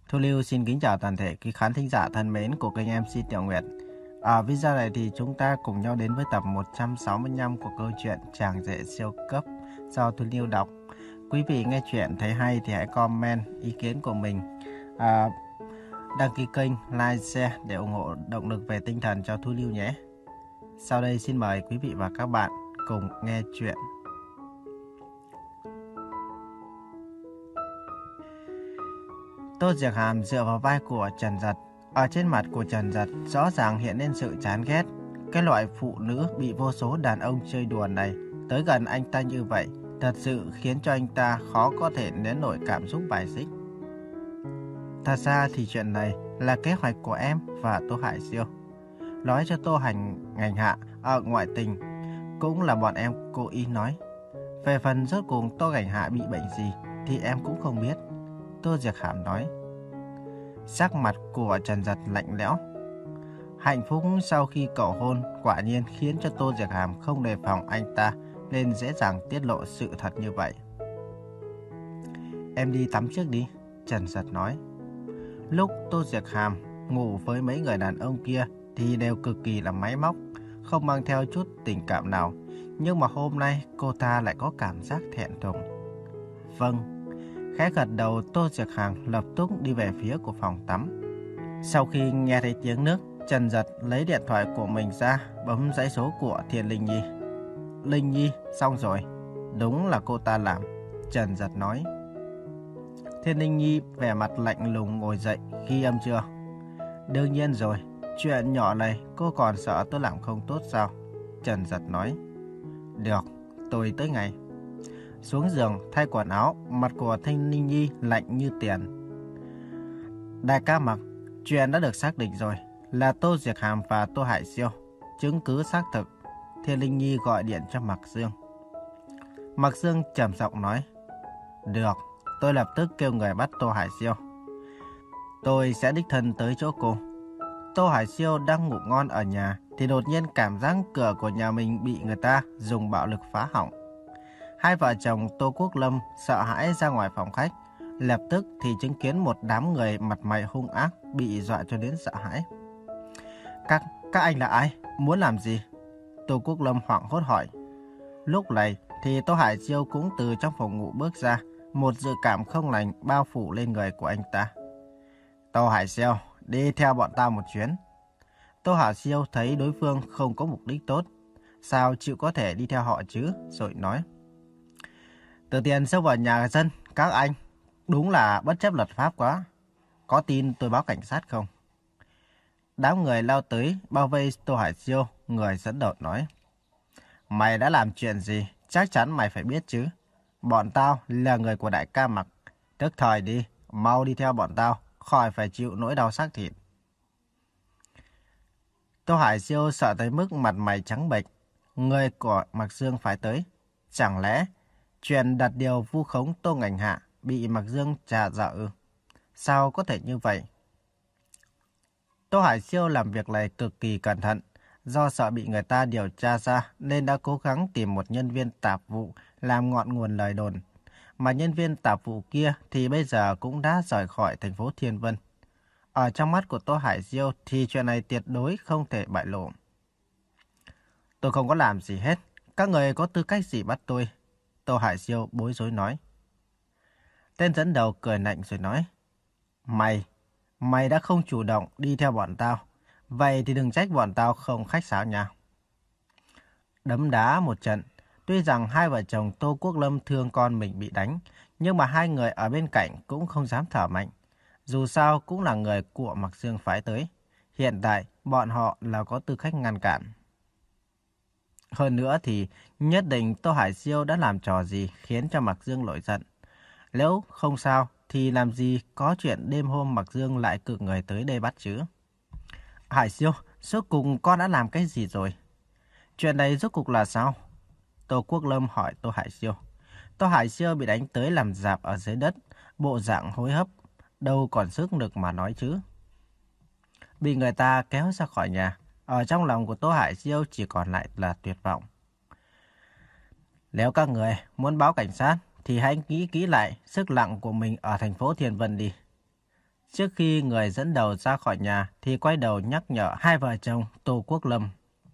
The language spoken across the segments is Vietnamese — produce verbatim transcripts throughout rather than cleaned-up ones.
Thu Lưu xin kính chào toàn thể quý khán thính giả thân mến của kênh em xê Tiểu Nguyệt. Ở video này thì chúng ta cùng nhau đến với tập một trăm sáu mươi lăm của câu chuyện Chàng rể siêu cấp do Thu Lưu đọc. Quý vị nghe chuyện thấy hay thì hãy comment ý kiến của mình, à, đăng ký kênh, like, share để ủng hộ động lực về tinh thần cho Thu Lưu nhé. Sau đây xin mời quý vị và các bạn cùng nghe chuyện. Tô Diệc Hàm dựa vào vai của Trần Dật. Ở trên mặt của Trần Dật rõ ràng hiện lên sự chán ghét. Cái loại phụ nữ bị vô số đàn ông chơi đùa này tới gần anh ta như vậy thật sự khiến cho anh ta khó có thể nén nổi cảm xúc bài xích. Thật ra thì chuyện này là kế hoạch của em và Tô Hải Siêu. Nói cho Tô Hành Ngành Hạ ở ngoại tình cũng là bọn em cố ý nói. Về phần rốt cuộc Tô Hành Hạ bị bệnh gì thì em cũng không biết. Tô Diệc Hàm nói. Sắc mặt của Trần Dật lạnh lẽo. Hạnh phúc sau khi cầu hôn quả nhiên khiến cho Tô Diệc Hàm không đề phòng anh ta nên dễ dàng tiết lộ sự thật như vậy. Em đi tắm trước đi, Trần Dật nói. Lúc Tô Diệc Hàm ngủ với mấy người đàn ông kia thì đều cực kỳ là máy móc, không mang theo chút tình cảm nào. Nhưng mà hôm nay cô ta lại có cảm giác thẹn thùng. Vâng. Khẽ gật đầu, Tô Diệc Hàm lập tức đi về phía của phòng tắm. Sau khi nghe thấy tiếng nước, Trần Dật lấy điện thoại của mình ra, bấm dãy số của Thiên Linh Nhi. Linh Nhi, xong rồi. Đúng là cô ta làm, Trần Dật nói. Thiên Linh Nhi vẻ mặt lạnh lùng ngồi dậy, ghi âm chưa? Đương nhiên rồi, chuyện nhỏ này cô còn sợ tôi làm không tốt sao? Trần Dật nói. Được, tôi tới ngay. Xuống giường thay quần áo, mặt của Thiên Linh Nhi lạnh như tiền. Đại ca Mặc, chuyện đã được xác định rồi, là Tô Diệc Hàm và Tô Hải Siêu. Chứng cứ xác thực. Thiên Linh Nhi gọi điện cho Mạc Dương. Mạc Dương trầm giọng nói. Được, tôi lập tức kêu người bắt Tô Hải Siêu. Tôi sẽ đích thân tới chỗ cô. Tô Hải Siêu đang ngủ ngon ở nhà thì đột nhiên cảm giác cửa của nhà mình bị người ta dùng bạo lực phá hỏng. Hai vợ chồng Tô Quốc Lâm sợ hãi ra ngoài phòng khách. Lập tức thì chứng kiến một đám người mặt mày hung ác bị dọa cho đến sợ hãi. Các, các anh là ai? Muốn làm gì? Tô Quốc Lâm hoảng hốt hỏi. Lúc này thì Tô Hải Siêu cũng từ trong phòng ngủ bước ra. Một dự cảm không lành bao phủ lên người của anh ta. Tô Hải Siêu, đi theo bọn tao một chuyến. Tô Hải Siêu thấy đối phương không có mục đích tốt. Sao chịu có thể đi theo họ chứ? Rồi nói. Từ tiền xông vào nhà dân, các anh, đúng là bất chấp luật pháp quá. Có tin tôi báo cảnh sát không? Đám người lao tới, bao vây Tô Hải Siêu, người dẫn đầu nói. Mày đã làm chuyện gì, chắc chắn mày phải biết chứ. Bọn tao là người của đại ca Mặc. Tức thời đi, mau đi theo bọn tao, khỏi phải chịu nỗi đau xác thịt. Tô Hải Siêu sợ tới mức mặt mày trắng bệch. Người của Mạc Dương phải tới. Chẳng lẽ chuyện đặt điều vu khống Tô Ngành Hạ bị Mạc Dương trà dở ư? Sao có thể như vậy? Tô Hải Siêu làm việc này cực kỳ cẩn thận. Do sợ bị người ta điều tra ra nên đã cố gắng tìm một nhân viên tạp vụ làm ngọn nguồn lời đồn. Mà nhân viên tạp vụ kia thì bây giờ cũng đã rời khỏi thành phố Thiên Vân. Ở trong mắt của Tô Hải Siêu thì chuyện này tuyệt đối không thể bại lộ. Tôi không có làm gì hết. Các người có tư cách gì bắt tôi? Tô Hải Siêu bối rối nói. Tên dẫn đầu cười lạnh rồi nói. Mày, mày đã không chủ động đi theo bọn tao. Vậy thì đừng trách bọn tao không khách sáo nha. Đấm đá một trận. Tuy rằng hai vợ chồng Tô Quốc Lâm thương con mình bị đánh, nhưng mà hai người ở bên cạnh cũng không dám thở mạnh. Dù sao cũng là người của Mạc Dương phái tới. Hiện tại bọn họ là có tư cách ngăn cản. Hơn nữa thì nhất định Tô Hải Siêu đã làm trò gì khiến cho Mạc Dương nổi giận. Nếu không sao thì làm gì có chuyện đêm hôm Mạc Dương lại cử người tới đây bắt chứ. Hải Siêu, rốt cuộc con đã làm cái gì rồi? Chuyện này rốt cuộc là sao? Tô Quốc Lâm hỏi Tô Hải Siêu. Tô Hải Siêu bị đánh tới làm rạp ở dưới đất, bộ dạng hối hấp, đâu còn sức lực mà nói chứ. Bị người ta kéo ra khỏi nhà, ở trong lòng của Tô Hải Siêu chỉ còn lại là tuyệt vọng. Nếu các người muốn báo cảnh sát thì hãy nghĩ kỹ lại sức nặng của mình ở thành phố Thiên Vân đi. Trước khi người dẫn đầu ra khỏi nhà thì quay đầu nhắc nhở hai vợ chồng Tô Quốc Lâm.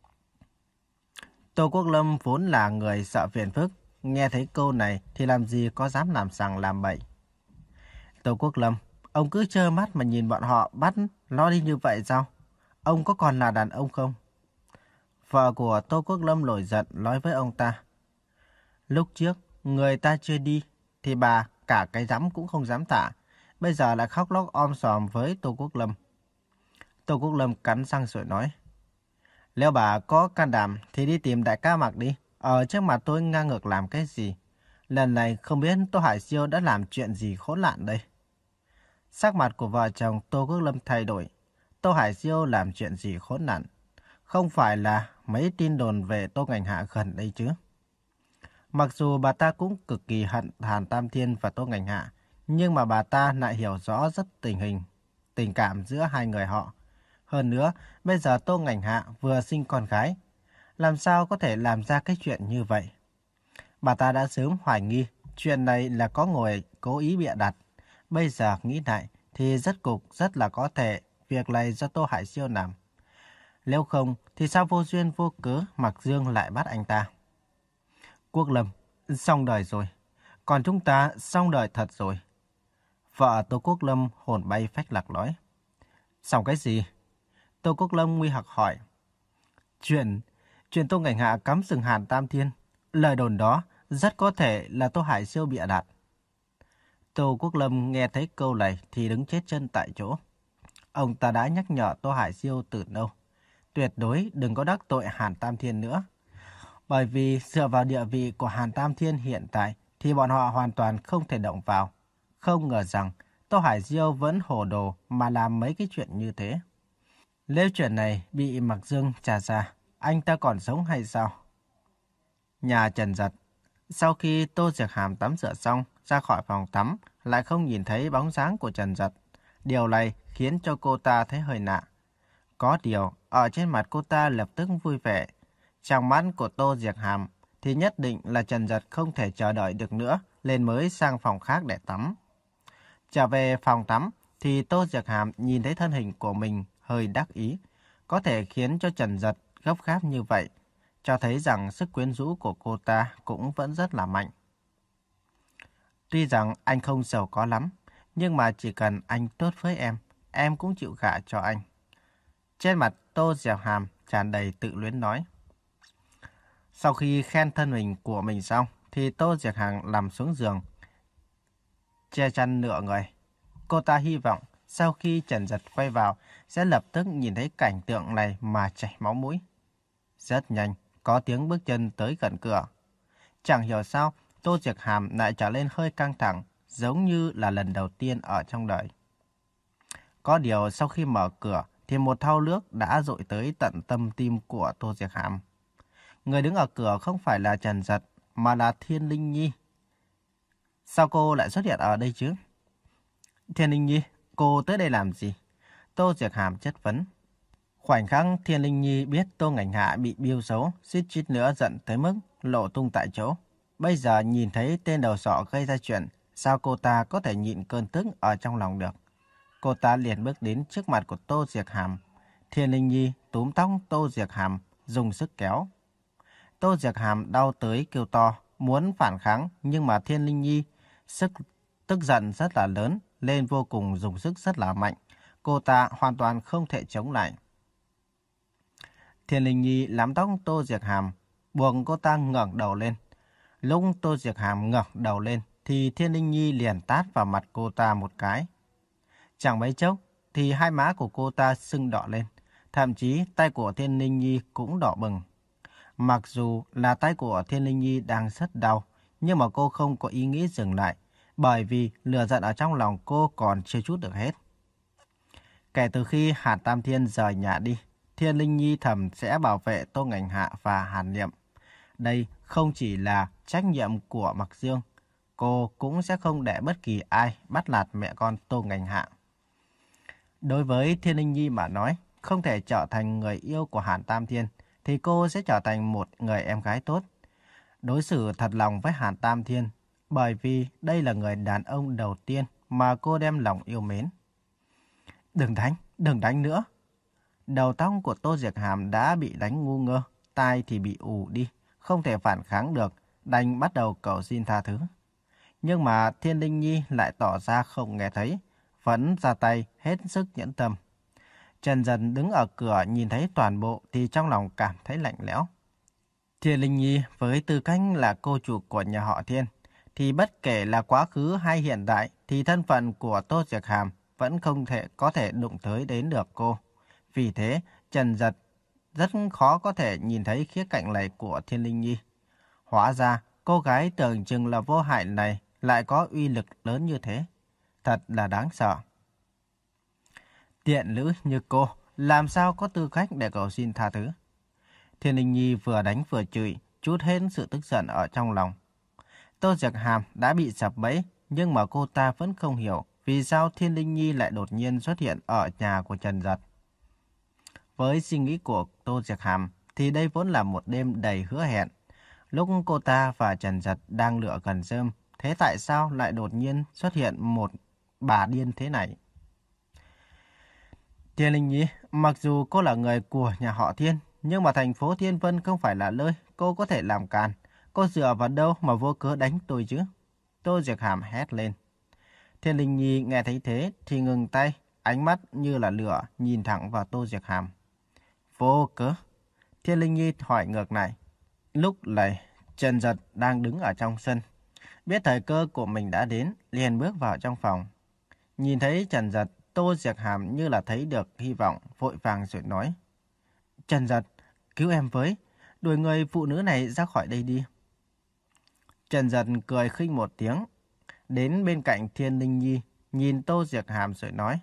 Tô Quốc Lâm vốn là người sợ phiền phức, nghe thấy câu này thì làm gì có dám làm sằng làm bậy. Tô Quốc Lâm, ông cứ trơ mắt mà nhìn bọn họ bắt nó đi như vậy sao? Ông có còn là đàn ông không? Vợ của Tô Quốc Lâm nổi giận nói với ông ta. Lúc trước, người ta chưa đi, thì bà cả cái dám cũng không dám tả. Bây giờ lại khóc lóc om sòm với Tô Quốc Lâm. Tô Quốc Lâm cắn răng rồi nói. Nếu bà có can đảm thì đi tìm đại ca Mạc đi. Ở trước mặt tôi ngang ngược làm cái gì? Lần này không biết Tô Hải Siêu đã làm chuyện gì khốn nạn đây. Sắc mặt của vợ chồng Tô Quốc Lâm thay đổi. Tô Hải Siêu làm chuyện gì khốn nạn? Không phải là mấy tin đồn về Tô Ngành Hạ gần đây chứ? Mặc dù bà ta cũng cực kỳ hận Hàn Tam Thiên và Tô Ngành Hạ, nhưng mà bà ta lại hiểu rõ rất tình hình, tình cảm giữa hai người họ. Hơn nữa, bây giờ Tô Ngành Hạ vừa sinh con gái, làm sao có thể làm ra cái chuyện như vậy? Bà ta đã sớm hoài nghi chuyện này là có người cố ý bịa đặt. Bây giờ nghĩ lại thì rất cục rất là có thể việc này do Tô Hải Siêu làm. Nếu không thì sao vô duyên vô cớ Mạc Dương lại bắt anh ta? Quốc Lâm, xong đời rồi. Còn chúng ta xong đời thật rồi. Vợ Tô Quốc Lâm hồn bay phách lạc nói. Xong cái gì? Tô Quốc Lâm nguy hoặc hỏi. Chuyện, chuyện Tô Ngành Hạ cắm sừng Hàn Tam Thiên. Lời đồn đó rất có thể là Tô Hải Siêu bịa đặt. Tô Quốc Lâm nghe thấy câu này thì đứng chết chân tại chỗ. Ông ta đã nhắc nhở Tô Hải Siêu từ lâu. Tuyệt đối đừng có đắc tội Hàn Tam Thiên nữa. Bởi vì dựa vào địa vị của Hàn Tam Thiên hiện tại thì bọn họ hoàn toàn không thể động vào. Không ngờ rằng Tô Hải Diêu vẫn hồ đồ mà làm mấy cái chuyện như thế. Nếu chuyện này bị Mạc Dương tra ra, anh ta còn sống hay sao? Nhà Trần Dật. Sau khi Tô Diệc Hàm tắm rửa xong, ra khỏi phòng tắm, lại không nhìn thấy bóng dáng của Trần Dật. Điều này khiến cho cô ta thấy hơi lạ. Có điều, ở trên mặt cô ta lập tức vui vẻ. Trong mắt của Tô Diệc Hàm thì nhất định là Trần Dật không thể chờ đợi được nữa, nên mới sang phòng khác để tắm. Trở về phòng tắm thì Tô Diệc Hàm nhìn thấy thân hình của mình hơi đắc ý. Có thể khiến cho Trần Dật gấp gáp như vậy, cho thấy rằng sức quyến rũ của cô ta cũng vẫn rất là mạnh. Tuy rằng anh không giàu có lắm, nhưng mà chỉ cần anh tốt với em, em cũng chịu gả cho anh. Trên mặt Tô Diệc Hàm tràn đầy tự luyến nói. Sau khi khen thân hình của mình xong, thì Tô Diệc Hàm nằm xuống giường, che chăn nửa người. Cô ta hy vọng sau khi Trần Dật quay vào, sẽ lập tức nhìn thấy cảnh tượng này mà chảy máu mũi. Rất nhanh, có tiếng bước chân tới gần cửa. Chẳng hiểu sao, Tô Diệc Hàm lại trở lên hơi căng thẳng, giống như là lần đầu tiên ở trong đời. Có điều sau khi mở cửa, thì một thau nước đã dội tới tận tâm tim của Tô Diệc Hàm. Người đứng ở cửa không phải là Trần Dật, mà là Thiên Linh Nhi. Sao cô lại xuất hiện ở đây chứ? Thiên Linh Nhi, cô tới đây làm gì? Tô Diệc Hàm chất vấn. Khoảnh khắc Thiên Linh Nhi biết Tô Ngành Hạ bị biêu xấu, suýt chút nữa giận tới mức lộ tung tại chỗ. Bây giờ nhìn thấy tên đầu sọ gây ra chuyện, sao cô ta có thể nhịn cơn tức ở trong lòng được? Cô ta liền bước đến trước mặt của Tô Diệc Hàm. Thiên Linh Nhi túm tóc Tô Diệc Hàm, dùng sức kéo. Tô Diệc Hàm đau tới kêu to, muốn phản kháng, nhưng mà Thiên Linh Nhi sức tức giận rất là lớn, nên vô cùng dùng sức rất là mạnh. Cô ta hoàn toàn không thể chống lại. Thiên Linh Nhi nắm tóc Tô Diệc Hàm, buộc cô ta ngẩng đầu lên. Lúc Tô Diệc Hàm ngẩng đầu lên, thì Thiên Linh Nhi liền tát vào mặt cô ta một cái. Chẳng mấy chốc, thì hai má của cô ta sưng đỏ lên. Thậm chí tay của Thiên Linh Nhi cũng đỏ bừng. Mặc dù là tay của Thiên Linh Nhi đang rất đau, nhưng mà cô không có ý nghĩ dừng lại, bởi vì lửa giận ở trong lòng cô còn chưa trút được hết. Kể từ khi Hàn Tam Thiên rời nhà đi, Thiên Linh Nhi thầm sẽ bảo vệ Tô Ngành Hạ và Hàn Niệm. Đây không chỉ là trách nhiệm của Mạc Dương, cô cũng sẽ không để bất kỳ ai bắt nạt mẹ con Tô Ngành Hạ. Đối với Thiên Linh Nhi mà nói, không thể trở thành người yêu của Hàn Tam Thiên, thì cô sẽ trở thành một người em gái tốt. Đối xử thật lòng với Hàn Tam Thiên, bởi vì đây là người đàn ông đầu tiên mà cô đem lòng yêu mến. Đừng đánh, đừng đánh nữa. Đầu tóc của Tô Diệc Hàm đã bị đánh ngu ngơ, tai thì bị ù đi, không thể phản kháng được, đành bắt đầu cầu xin tha thứ. Nhưng mà Thiên Linh Nhi lại tỏ ra không nghe thấy, vẫn ra tay hết sức nhẫn tâm. Trần Dần đứng ở cửa nhìn thấy toàn bộ thì trong lòng cảm thấy lạnh lẽo. Thiên Linh Nhi với tư cách là cô chủ của nhà họ Thiên, thì bất kể là quá khứ hay hiện tại thì thân phận của Tô Diệc Hàm vẫn không thể có thể đụng tới đến được cô. Vì thế, Trần Dật rất khó có thể nhìn thấy khía cạnh này của Thiên Linh Nhi. Hóa ra, cô gái tưởng chừng là vô hại này lại có uy lực lớn như thế. Thật là đáng sợ. Tiện nữ như cô, làm sao có tư cách để cầu xin tha thứ? Thiên Linh Nhi vừa đánh vừa chửi, trút hết sự tức giận ở trong lòng. Tô Diệc Hàm đã bị sập bẫy, nhưng mà cô ta vẫn không hiểu vì sao Thiên Linh Nhi lại đột nhiên xuất hiện ở nhà của Trần Dật. Với suy nghĩ của Tô Diệc Hàm thì đây vốn là một đêm đầy hứa hẹn. Lúc cô ta và Trần Dật đang lựa gần rơm, thế tại sao lại đột nhiên xuất hiện một bà điên thế này? Thiên Linh Nhi, mặc dù cô là người của nhà họ Thiên, nhưng mà thành phố Thiên Vân không phải là nơi cô có thể làm càn. Cô dựa vào đâu mà vô cớ đánh tôi chứ? Tô Diệc Hàm hét lên. Thiên Linh Nhi nghe thấy thế thì ngừng tay, ánh mắt như là lửa nhìn thẳng vào Tô Diệc Hàm. Vô cớ? Thiên Linh Nhi hỏi ngược lại. Lúc này, Trần Dật đang đứng ở trong sân. Biết thời cơ của mình đã đến, liền bước vào trong phòng. Nhìn thấy Trần Dật, Tô Diệc Hàm như là thấy được hy vọng, vội vàng rồi nói. Trần Dật, cứu em với, đuổi người phụ nữ này ra khỏi đây đi. Trần Dật cười khinh một tiếng, đến bên cạnh Thiên Linh Nhi, nhìn Tô Diệc Hàm rồi nói.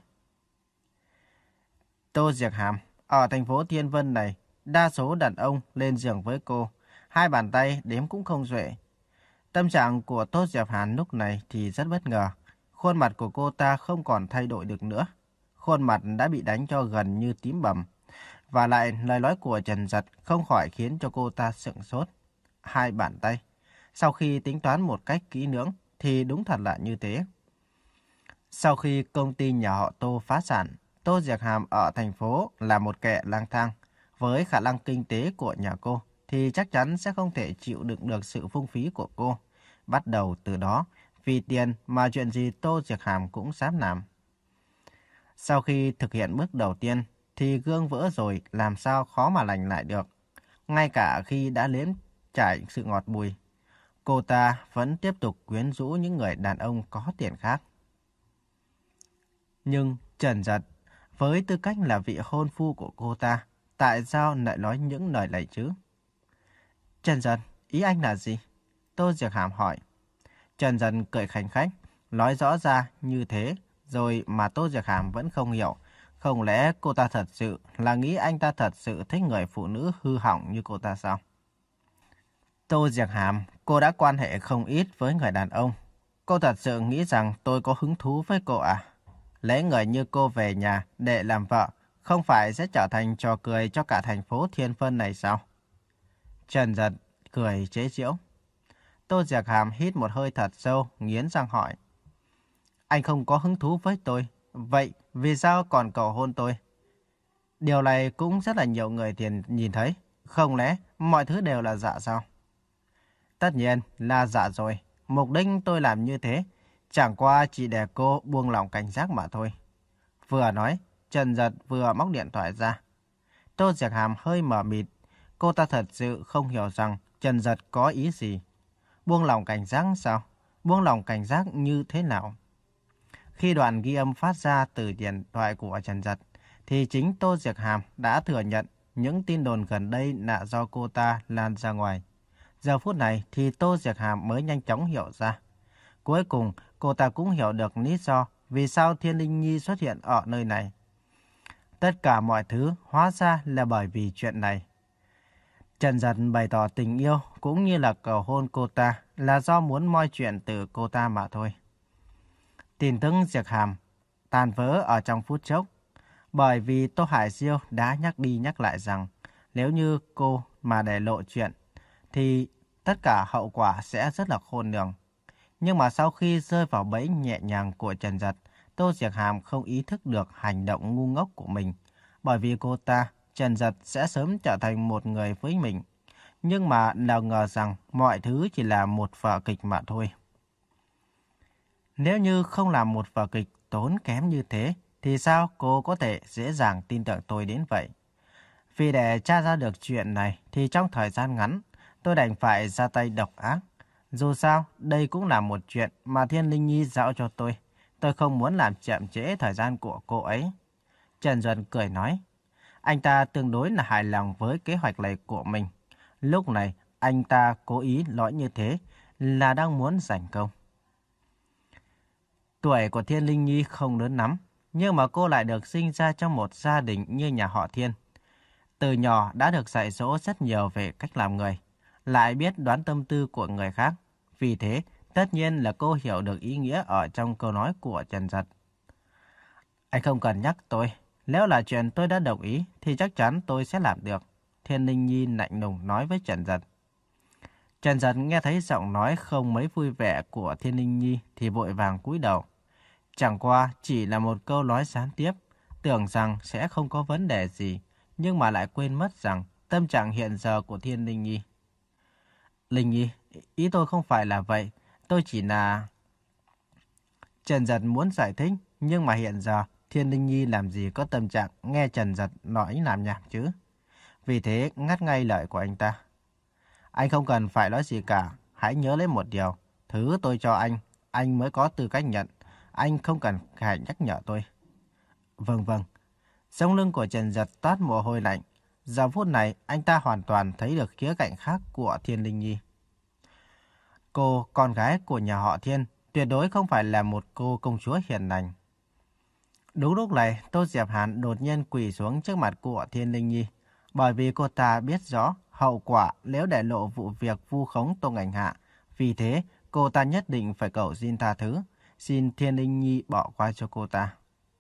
Tô Diệc Hàm, ở thành phố Thiên Vân này, đa số đàn ông lên giường với cô, hai bàn tay đếm cũng không xuể. Tâm trạng của Tô Diệc Hàm lúc này thì rất bất ngờ. Khuôn mặt của cô ta không còn thay đổi được nữa. Khuôn mặt đã bị đánh cho gần như tím bầm. Và lại lời nói của Trần Dật không khỏi khiến cho cô ta sững sốt. Hai bàn tay. Sau khi tính toán một cách kỹ lưỡng thì đúng thật là như thế. Sau khi công ty nhà họ Tô phá sản, Tô Diệc Hàm ở thành phố là một kẻ lang thang. Với khả năng kinh tế của nhà cô thì chắc chắn sẽ không thể chịu đựng được sự phung phí của cô. Bắt đầu từ đó, vì tiền mà chuyện gì Tô Diệc Hàm cũng dám làm. Sau khi thực hiện bước đầu tiên thì gương vỡ rồi làm sao khó mà lành lại được. Ngay cả khi đã nếm trải sự ngọt bùi, cô ta vẫn tiếp tục quyến rũ những người đàn ông có tiền khác. Nhưng Trần Dật, với tư cách là vị hôn phu của cô ta, tại sao lại nói những lời này chứ? Trần Dật, ý anh là gì? Tô Diệc Hàm hỏi. Trần Dật cười khanh khách, nói rõ ra như thế, rồi mà Tô Diệc Hàm vẫn không hiểu. Không lẽ cô ta thật sự là nghĩ anh ta thật sự thích người phụ nữ hư hỏng như cô ta sao? Tô Diệc Hàm, cô đã quan hệ không ít với người đàn ông. Cô thật sự nghĩ rằng tôi có hứng thú với cô à? Lấy người như cô về nhà để làm vợ, không phải sẽ trở thành trò cười cho cả thành phố Thiên Vân này sao? Trần Dật cười chế giễu. Tô Diệc Hàm hít một hơi thật sâu, nghiến răng hỏi. Anh không có hứng thú với tôi, vậy vì sao còn cầu hôn tôi? Điều này cũng rất là nhiều người tiền nhìn thấy, không lẽ mọi thứ đều là giả sao? Tất nhiên là giả rồi, mục đích tôi làm như thế, chẳng qua chỉ để cô buông lòng cảnh giác mà thôi. Vừa nói, Trần Dật vừa móc điện thoại ra. Tô Diệc Hàm hơi mờ mịt, cô ta thật sự không hiểu rằng Trần Dật có ý gì. Buông lòng cảnh giác sao? Buông lòng cảnh giác như thế nào? Khi đoạn ghi âm phát ra từ điện thoại của Trần Dật, thì chính Tô Diệc Hàm đã thừa nhận những tin đồn gần đây là do cô ta lan ra ngoài. Giờ phút này thì Tô Diệc Hàm mới nhanh chóng hiểu ra. Cuối cùng, cô ta cũng hiểu được lý do vì sao Thiên Linh Nhi xuất hiện ở nơi này. Tất cả mọi thứ hóa ra là bởi vì chuyện này. Trần Dật bày tỏ tình yêu cũng như là cầu hôn cô ta là do muốn moi chuyện từ cô ta mà thôi. Tin tức Diệc Hàm tan vỡ ở trong phút chốc, bởi vì Tô Hải Diêu đã nhắc đi nhắc lại rằng nếu như cô mà để lộ chuyện thì tất cả hậu quả sẽ rất là khôn lường. Nhưng mà sau khi rơi vào bẫy nhẹ nhàng của Trần Dật, Tô Diệc Hàm không ý thức được hành động ngu ngốc của mình, bởi vì cô ta, Trần Dật sẽ sớm trở thành một người với mình. Nhưng mà nào ngờ rằng mọi thứ chỉ là một vở kịch mà thôi. Nếu như không làm một vở kịch tốn kém như thế, thì sao cô có thể dễ dàng tin tưởng tôi đến vậy? Vì để tra ra được chuyện này, thì trong thời gian ngắn, tôi đành phải ra tay độc ác. Dù sao, đây cũng là một chuyện mà Thiên Linh Nhi giao cho tôi. Tôi không muốn làm chậm trễ thời gian của cô ấy. Trần Duẩn cười nói. Anh ta tương đối là hài lòng với kế hoạch này của mình. Lúc này, anh ta cố ý nói như thế là đang muốn giành công. Tuổi của Thiên Linh Nhi không lớn lắm, nhưng mà cô lại được sinh ra trong một gia đình như nhà họ Thiên. Từ nhỏ đã được dạy dỗ rất nhiều về cách làm người, lại biết đoán tâm tư của người khác. Vì thế, tất nhiên là cô hiểu được ý nghĩa ở trong câu nói của Trần Dật. Anh không cần nhắc tôi, nếu là chuyện tôi đã đồng ý thì chắc chắn tôi sẽ làm được. Thiên Linh Nhi lạnh lùng nói với Trần Dật. Trần Dật nghe thấy giọng nói không mấy vui vẻ của Thiên Linh Nhi thì vội vàng cúi đầu. Chẳng qua chỉ là một câu nói gián tiếp, tưởng rằng sẽ không có vấn đề gì, nhưng mà lại quên mất rằng tâm trạng hiện giờ của Thiên Linh Nhi. Linh Nhi, ý tôi không phải là vậy, tôi chỉ là... Trần Dật muốn giải thích, nhưng mà hiện giờ Thiên Linh Nhi làm gì có tâm trạng nghe Trần Dật nói làm nhảm chứ. Vì thế ngắt ngay lời của anh ta. Anh không cần phải nói gì cả, hãy nhớ lấy một điều. Thứ tôi cho anh, anh mới có tư cách nhận. Anh không cần phải nhắc nhở tôi. Vâng vâng. Sống lưng của Trần Dật toát mồ hôi lạnh. Giờ phút này anh ta hoàn toàn thấy được khía cạnh khác của Thiên Linh Nhi. Cô, con gái của nhà họ Thiên, tuyệt đối không phải là một cô công chúa hiền lành. Đúng lúc này, Tô Diệp Hàn đột nhiên quỳ xuống trước mặt của Thiên Linh Nhi. Bởi vì cô ta biết rõ hậu quả nếu để lộ vụ việc vu khống Tô Ngành Hạ. Vì thế, cô ta nhất định phải cầu xin tha thứ, xin Thiên Linh Nhi bỏ qua cho cô ta.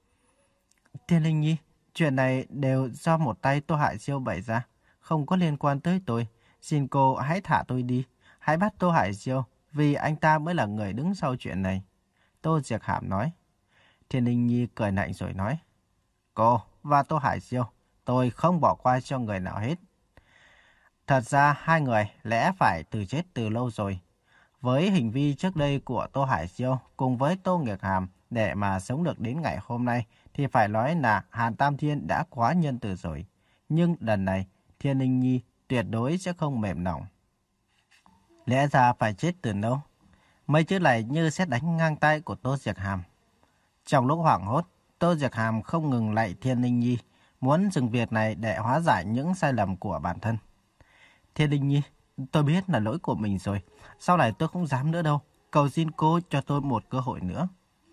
Thiên Linh Nhi, chuyện này đều do một tay Tô Hải Diêu bày ra, không có liên quan tới tôi. Xin cô hãy thả tôi đi, hãy bắt Tô Hải Diêu, vì anh ta mới là người đứng sau chuyện này. Tô Diệc Hàm nói. Thiên Linh Nhi cười lạnh rồi nói. Cô và Tô Hải Diêu, tôi không bỏ qua cho người nào hết. Thật ra hai người lẽ phải từ chết từ lâu rồi. Với hành vi trước đây của Tô Hải Diêu cùng với Tô Nghiệt Hàm để mà sống được đến ngày hôm nay thì phải nói là Hàn Tam Thiên đã quá nhân từ rồi. Nhưng lần này Thiên Linh Nhi tuyệt đối sẽ không mềm lòng. Lẽ ra phải chết từ lâu. Mấy chữ này như xét đánh ngang tay của Tô Diệc Hàm. Trong lúc hoảng hốt, Tô Diệc Hàm không ngừng lạy Thiên Linh Nhi, muốn dừng việc này để hóa giải những sai lầm của bản thân. Thiên Linh Nhi, tôi biết là lỗi của mình rồi. Sau này tôi không dám nữa đâu. Cầu xin cô cho tôi một cơ hội nữa.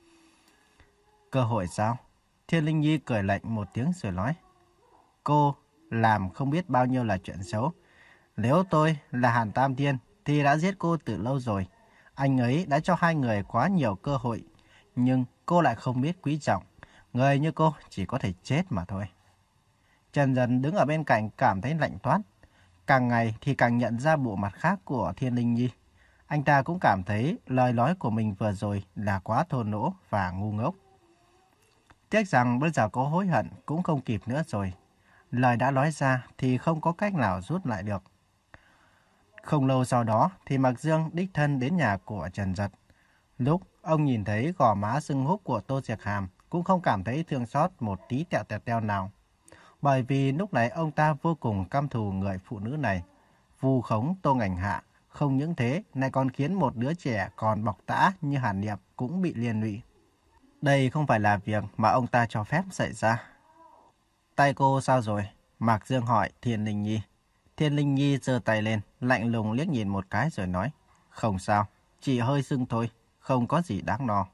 Cơ hội sao? Thiên Linh Nhi cười lạnh một tiếng rồi nói. Cô làm không biết bao nhiêu là chuyện xấu. Nếu tôi là Hàn Tam Thiên thì đã giết cô từ lâu rồi. Anh ấy đã cho hai người quá nhiều cơ hội. Nhưng cô lại không biết quý trọng. Người như cô chỉ có thể chết mà thôi. Trần Dần đứng ở bên cạnh cảm thấy lạnh toát. Càng ngày thì càng nhận ra bộ mặt khác của Thiên Linh Nhi. Anh ta cũng cảm thấy lời nói của mình vừa rồi là quá thô lỗ và ngu ngốc. Tiếc rằng bây giờ có hối hận cũng không kịp nữa rồi. Lời đã nói ra thì không có cách nào rút lại được. Không lâu sau đó thì Mạc Dương đích thân đến nhà của Trần Dật. Lúc ông nhìn thấy gò má sưng húp của Tô Diệc Hàm cũng không cảm thấy thương xót một tí tẹo tẹo teo nào. Bởi vì lúc này ông ta vô cùng căm thù người phụ nữ này. Vu khống Tô Ngành Hạ, không những thế lại còn khiến một đứa trẻ còn bọc tã như Hàn Niệm cũng bị liên lụy. Đây không phải là việc mà ông ta cho phép xảy ra. Tay cô sao rồi? Mạc Dương hỏi Thiên Linh Nhi. Thiên Linh Nhi giơ tay lên, lạnh lùng liếc nhìn một cái rồi nói. Không sao, chỉ hơi sưng thôi, không có gì đáng lo.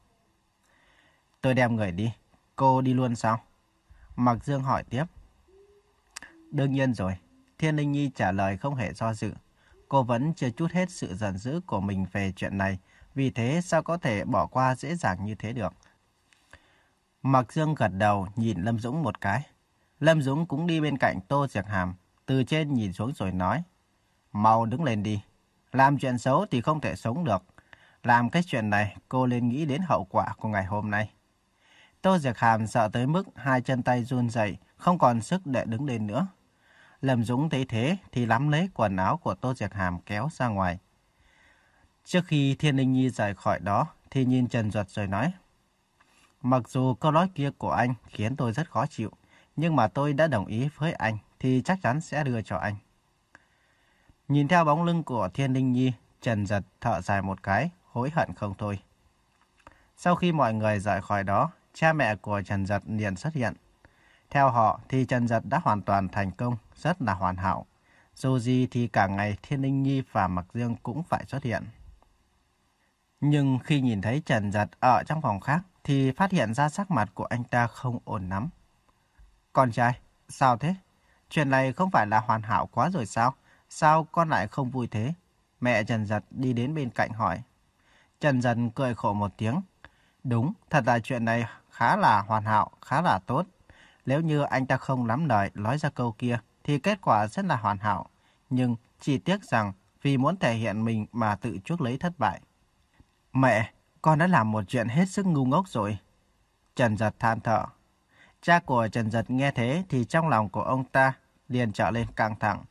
Tôi đem người đi, cô đi luôn sao? Mạc Dương hỏi tiếp. Đương nhiên rồi, Thiên Linh Nhi trả lời không hề do dự. Cô vẫn chưa chút hết sự giận dữ của mình về chuyện này, vì thế sao có thể bỏ qua dễ dàng như thế được. Mạc Dương gật đầu nhìn Lâm Dũng một cái. Lâm Dũng cũng đi bên cạnh Tô Diệc Hàm, từ trên nhìn xuống rồi nói. Mau đứng lên đi, làm chuyện xấu thì không thể sống được. Làm cái chuyện này cô nên nghĩ đến hậu quả của ngày hôm nay. Tô Diệc Hàm sợ tới mức hai chân tay run rẩy, không còn sức để đứng lên nữa. Lâm Dũng thấy thế thì nắm lấy quần áo của Tô Diệc Hàm kéo ra ngoài. Trước khi Thiên Linh Nhi rời khỏi đó thì nhìn Trần Duật rồi nói: Mặc dù câu nói kia của anh khiến tôi rất khó chịu, nhưng mà tôi đã đồng ý với anh thì chắc chắn sẽ đưa cho anh. Nhìn theo bóng lưng của Thiên Linh Nhi, Trần Duật thở dài một cái, hối hận không thôi. Sau khi mọi người rời khỏi đó, cha mẹ của Trần Duật liền xuất hiện. Theo họ thì Trần Duật đã hoàn toàn thành công, rất là hoàn hảo. Dù gì thì cả ngày Thiên Linh Nhi và Mạc Dương cũng phải xuất hiện. Nhưng khi nhìn thấy Trần Duật ở trong phòng khác thì phát hiện ra sắc mặt của anh ta không ổn lắm. Con trai, sao thế? Chuyện này không phải là hoàn hảo quá rồi sao? Sao con lại không vui thế? Mẹ Trần Duật đi đến bên cạnh hỏi. Trần Duật cười khổ một tiếng. Đúng, thật là chuyện này khá là hoàn hảo, khá là tốt. Nếu như anh ta không lắm lời nói ra câu kia thì kết quả rất là hoàn hảo. Nhưng chỉ tiếc rằng vì muốn thể hiện mình mà tự chuốc lấy thất bại. Mẹ, con đã làm một chuyện hết sức ngu ngốc rồi. Trần Duật than thở. Cha của Trần Duật nghe thế thì trong lòng của ông ta liền trở lên căng thẳng.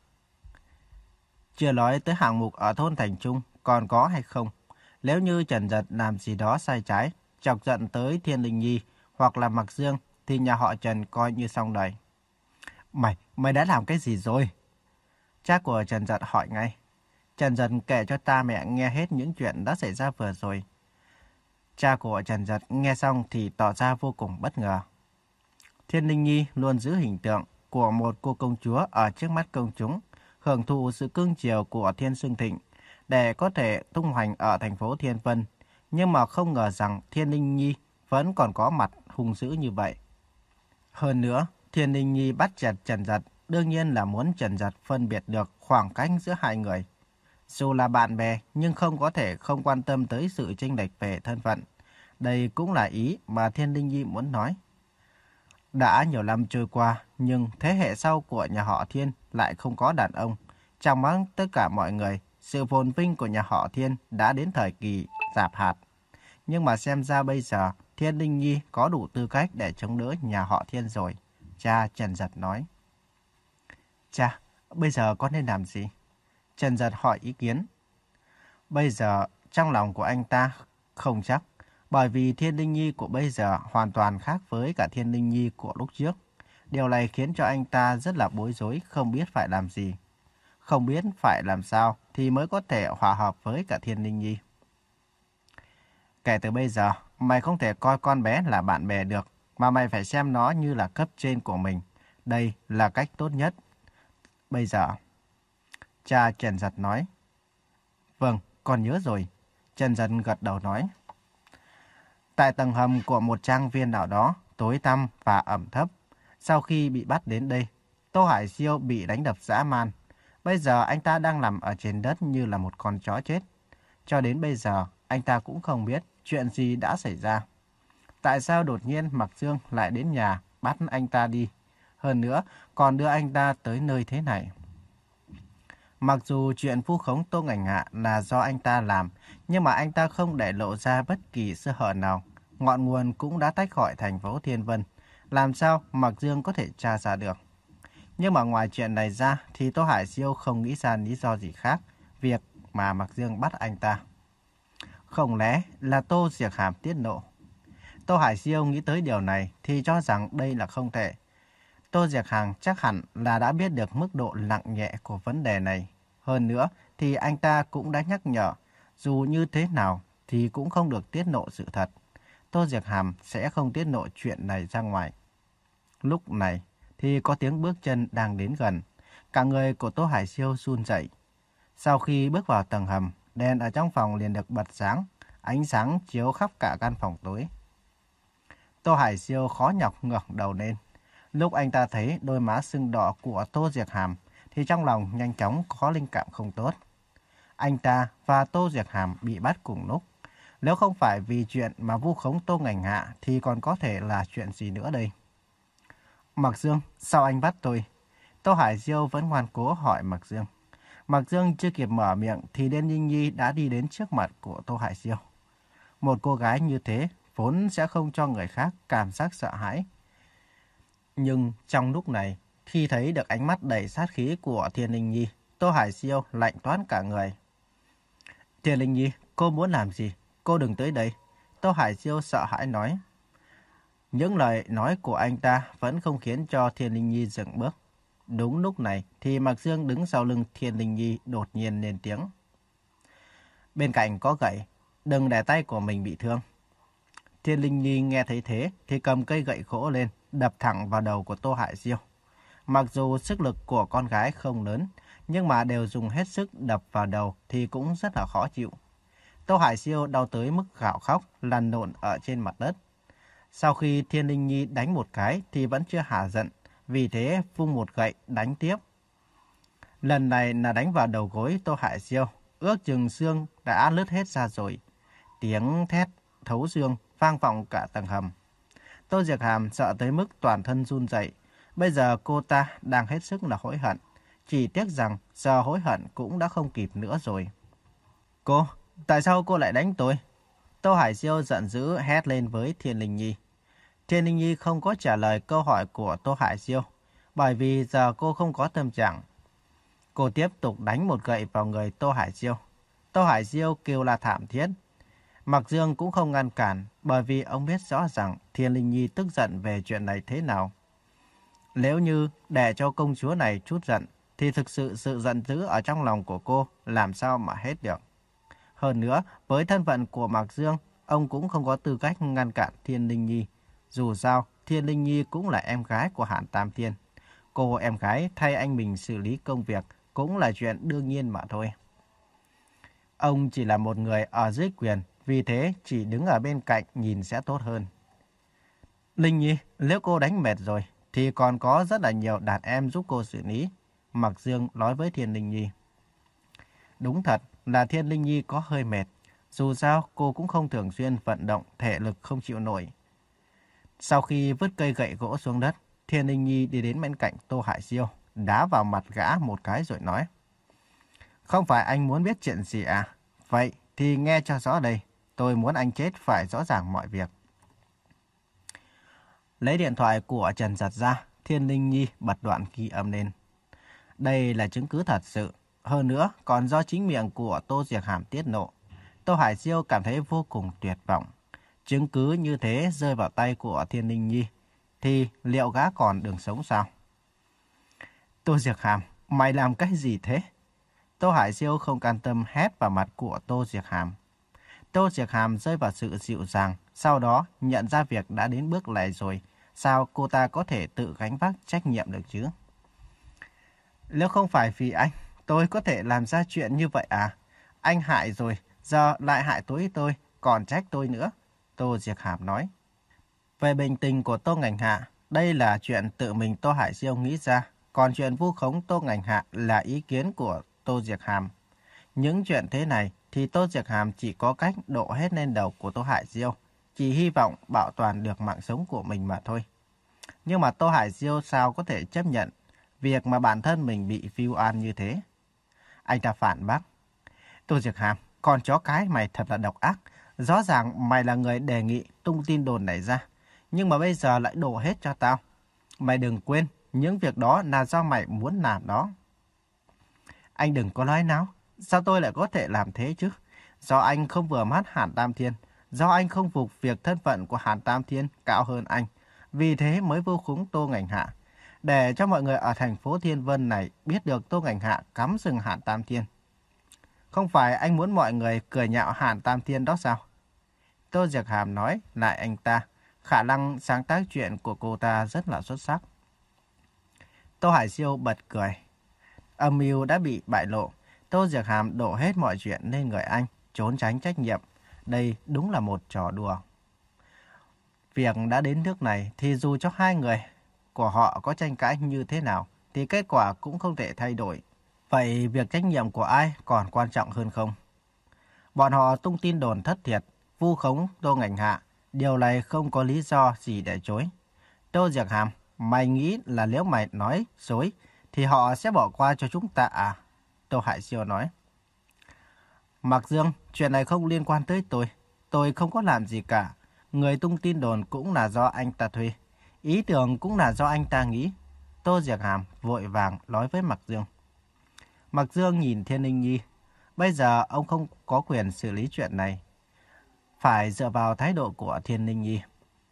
Chưa nói tới hạng mục ở thôn Thành Trung còn có hay không. Nếu như Trần Duật làm gì đó sai trái, chọc giận tới Thiên Linh Nhi hoặc là Mạc Dương thì nhà họ Trần coi như xong đời. Mày, mày đã làm cái gì rồi? Cha của Trần Duật hỏi ngay. Trần Duật kể cho cha mẹ nghe hết những chuyện đã xảy ra vừa rồi. Cha của Trần Duật nghe xong thì tỏ ra vô cùng bất ngờ. Thiên Linh Nhi luôn giữ hình tượng của một cô công chúa ở trước mắt công chúng, hưởng thụ sự cưng chiều của Thiên Sương Thịnh để có thể tung hoành ở thành phố Thiên Vân. Nhưng mà không ngờ rằng Thiên Linh Nhi vẫn còn có mặt hung dữ như vậy. Hơn nữa, Thiên Linh Nhi bắt chẹt Trần Duật đương nhiên là muốn Trần Duật phân biệt được khoảng cách giữa hai người. Dù là bạn bè nhưng không có thể không quan tâm tới sự chênh lệch về thân phận. Đây cũng là ý mà Thiên Linh Nhi muốn nói. Đã nhiều năm trôi qua nhưng thế hệ sau của nhà họ Thiên lại không có đàn ông. Trong mắt tất cả mọi người, sự phồn vinh của nhà họ Thiên đã đến thời kỳ rạp hạt. Nhưng mà xem ra bây giờ Thiên Linh Nhi có đủ tư cách để chống đỡ nhà họ Thiên rồi. Cha Trần Duật nói. Cha, bây giờ con nên làm gì? Trần Duật hỏi ý kiến. Bây giờ trong lòng của anh ta không chắc. Bởi vì Thiên Linh Nhi của bây giờ hoàn toàn khác với cả Thiên Linh Nhi của lúc trước. Điều này khiến cho anh ta rất là bối rối, không biết phải làm gì. Không biết phải làm sao thì mới có thể hòa hợp với cả Thiên Linh Nhi. Kể từ bây giờ, mày không thể coi con bé là bạn bè được, mà mày phải xem nó như là cấp trên của mình. Đây là cách tốt nhất. Bây giờ, cha Trần Duật nói. Vâng, con nhớ rồi. Trần Duật gật đầu nói. Tại tầng hầm của một trang viên nào đó, tối tăm và ẩm thấp. Sau khi bị bắt đến đây, Tô Hải Siêu bị đánh đập dã man. Bây giờ anh ta đang nằm ở trên đất như là một con chó chết. Cho đến bây giờ, anh ta cũng không biết chuyện gì đã xảy ra. Tại sao đột nhiên Mạc Dương lại đến nhà bắt anh ta đi? Hơn nữa, còn đưa anh ta tới nơi thế này. Mặc dù chuyện vu khống Tô Ngành Hạ là do anh ta làm, nhưng mà anh ta không để lộ ra bất kỳ sơ hở nào. Ngọn nguồn cũng đã tách khỏi thành phố Thiên Vân. Làm sao Mạc Dương có thể tra ra được? Nhưng mà ngoài chuyện này ra thì Tô Hải Siêu không nghĩ ra lý do gì khác. Việc mà Mạc Dương bắt anh ta. Không lẽ là Tô Diệc Hàm tiết lộ? Tô Hải Siêu nghĩ tới điều này thì cho rằng đây là không thể. Tô Diệc Hàm chắc hẳn là đã biết được mức độ nặng nhẹ của vấn đề này. Hơn nữa thì anh ta cũng đã nhắc nhở, dù như thế nào thì cũng không được tiết lộ sự thật. Tô Diệc Hàm sẽ không tiết lộ chuyện này ra ngoài. Lúc này thì có tiếng bước chân đang đến gần. Cả người của Tô Hải Siêu run rẩy. Sau khi bước vào tầng hầm, đèn ở trong phòng liền được bật sáng, ánh sáng chiếu khắp cả căn phòng tối. Tô Hải Siêu khó nhọc ngẩng đầu lên. Lúc anh ta thấy đôi má sưng đỏ của Tô Diệc Hàm thì trong lòng nhanh chóng có linh cảm không tốt. Anh ta và Tô Diệc Hàm bị bắt cùng lúc. Nếu không phải vì chuyện mà vu khống Tô Ngành Hạ thì còn có thể là chuyện gì nữa đây? Mạc Dương, sao anh bắt tôi? Tô Hải Siêu vẫn ngoan cố hỏi Mạc Dương. Mạc Dương chưa kịp mở miệng thì Liên Ninh Nhi đã đi đến trước mặt của Tô Hải Siêu. Một cô gái như thế vốn sẽ không cho người khác cảm giác sợ hãi. Nhưng trong lúc này, khi thấy được ánh mắt đầy sát khí của Thiên Linh Nhi, Tô Hải Siêu lạnh toát cả người. Thiên Linh Nhi, cô muốn làm gì? Cô đừng tới đây. Tô Hải Siêu sợ hãi nói. Những lời nói của anh ta vẫn không khiến cho Thiên Linh Nhi dừng bước. Đúng lúc này thì Mạc Dương đứng sau lưng Thiên Linh Nhi đột nhiên lên tiếng. Bên cạnh có gậy, đừng để tay của mình bị thương. Thiên Linh Nhi nghe thấy thế thì cầm cây gậy gỗ lên, đập thẳng vào đầu của Tô Hải Siêu. Mặc dù sức lực của con gái không lớn, nhưng mà đều dùng hết sức đập vào đầu thì cũng rất là khó chịu. Tô Hải Siêu đau tới mức gào khóc, lăn lộn ở trên mặt đất. Sau khi Thiên Linh Nhi đánh một cái thì vẫn chưa hả giận, vì thế vung một gậy đánh tiếp. Lần này là đánh vào đầu gối Tô Hải Siêu, ước chừng xương đã lứt hết ra rồi. Tiếng thét thấu xương vang vọng cả tầng hầm. Tô Diệc Hàm sợ tới mức toàn thân run rẩy. Bây giờ cô ta đang hết sức là hối hận. Chỉ tiếc rằng giờ hối hận cũng đã không kịp nữa rồi. Cô, tại sao cô lại đánh tôi? Tô Hải Siêu giận dữ hét lên với Thiên Linh Nhi. Thiên Linh Nhi không có trả lời câu hỏi của Tô Hải Siêu, bởi vì giờ cô không có tâm trạng. Cô tiếp tục đánh một gậy vào người Tô Hải Siêu. Tô Hải Siêu kêu la thảm thiết. Mạc Dương cũng không ngăn cản, bởi vì ông biết rõ rằng Thiên Linh Nhi tức giận về chuyện này thế nào. Nếu như để cho công chúa này chút giận, thì thực sự sự giận dữ ở trong lòng của cô làm sao mà hết được. Hơn nữa, với thân phận của Mạc Dương, ông cũng không có tư cách ngăn cản Thiên Linh Nhi. Dù sao, Thiên Linh Nhi cũng là em gái của Hàn Tam Thiên. Cô em gái thay anh mình xử lý công việc cũng là chuyện đương nhiên mà thôi. Ông chỉ là một người ở dưới quyền, vì thế chỉ đứng ở bên cạnh nhìn sẽ tốt hơn. Linh Nhi, nếu cô đánh mệt rồi, thì còn có rất là nhiều đàn em giúp cô xử lý. Mạc Dương nói với Thiên Linh Nhi. Đúng thật là Thiên Linh Nhi có hơi mệt. Dù sao cô cũng không thường xuyên vận động, thể lực không chịu nổi. Sau khi vứt cây gậy gỗ xuống đất, Thiên Linh Nhi đi đến bên cạnh Tô Hải Siêu, đá vào mặt gã một cái rồi nói. Không phải anh muốn biết chuyện gì à? Vậy thì nghe cho rõ đây. Tôi muốn anh chết phải rõ ràng mọi việc. Lấy điện thoại của Trần Giật ra, Thiên Linh Nhi bật đoạn ghi âm lên. Đây là chứng cứ thật sự. Hơn nữa, còn do chính miệng của Tô Diệc Hàm tiết lộ. Tô Hải Siêu cảm thấy vô cùng tuyệt vọng. Chứng cứ như thế rơi vào tay của Thiên Linh Nhi, thì liệu gã còn đường sống sao? Tô Diệc Hàm, mày làm cái gì thế? Tô Hải Siêu không can tâm hét vào mặt của Tô Diệc Hàm. Tô Diệc Hàm rơi vào sự dịu dàng, sau đó nhận ra việc đã đến bước này rồi. Sao cô ta có thể tự gánh vác trách nhiệm được chứ? Nếu không phải vì anh, tôi có thể làm ra chuyện như vậy à? Anh hại rồi, giờ lại hại tối tôi, còn trách tôi nữa. Tô Diệc Hàm nói. Về bình tình của Tô Ngành Hạ, đây là chuyện tự mình Tô Hải Siêu nghĩ ra. Còn chuyện vu khống Tô Ngành Hạ là ý kiến của Tô Diệc Hàm. Những chuyện thế này thì Tô Diệc Hàm chỉ có cách đổ hết lên đầu của Tô Hải Siêu. Chỉ hy vọng bảo toàn được mạng sống của mình mà thôi. Nhưng mà Tô Hải Siêu sao có thể chấp nhận việc mà bản thân mình bị vu oan như thế? Anh ta phản bác. Tô Diệc Hàm, con chó cái mày thật là độc ác. Rõ ràng mày là người đề nghị tung tin đồn này ra. Nhưng mà bây giờ lại đổ hết cho tao. Mày đừng quên, những việc đó là do mày muốn làm đó. Anh đừng có nói náo. Sao tôi lại có thể làm thế chứ? Do anh không vừa mắt Hàn Tam Thiên. Do anh không phục việc thân phận của Hàn Tam Thiên cao hơn anh. Vì thế mới vu khống Tô Ngành Hạ. Để cho mọi người ở thành phố Thiên Vân này biết được Tô Ngành Hạ cắm sừng Hàn Tam Thiên. Không phải anh muốn mọi người cười nhạo Hàn Tam Thiên đó sao? Tô Diệc Hàm nói lại anh ta. Khả năng sáng tác chuyện của cô ta rất là xuất sắc. Tô Hải Siêu bật cười. Âm mưu đã bị bại lộ. Tô Diệc Hàm đổ hết mọi chuyện lên người anh, trốn tránh trách nhiệm. Đây đúng là một trò đùa. Việc đã đến nước này thì dù cho hai người của họ có tranh cãi như thế nào thì kết quả cũng không thể thay đổi. Vậy việc trách nhiệm của ai còn quan trọng hơn không? Bọn họ tung tin đồn thất thiệt, vu khống Tô Ngành Hạ. Điều này không có lý do gì để chối. Tô Diệc Hàm, mày nghĩ là nếu mày nói dối thì họ sẽ bỏ qua cho chúng ta à? Tô Hải Siêu nói. Mạc Dương, chuyện này không liên quan tới tôi. Tôi không có làm gì cả. Người tung tin đồn cũng là do anh ta thuê. Ý tưởng cũng là do anh ta nghĩ. Tô Diệc Hàm vội vàng nói với Mạc Dương. Mạc Dương nhìn Thiên Linh Nhi. Bây giờ ông không có quyền xử lý chuyện này. Phải dựa vào thái độ của Thiên Linh Nhi.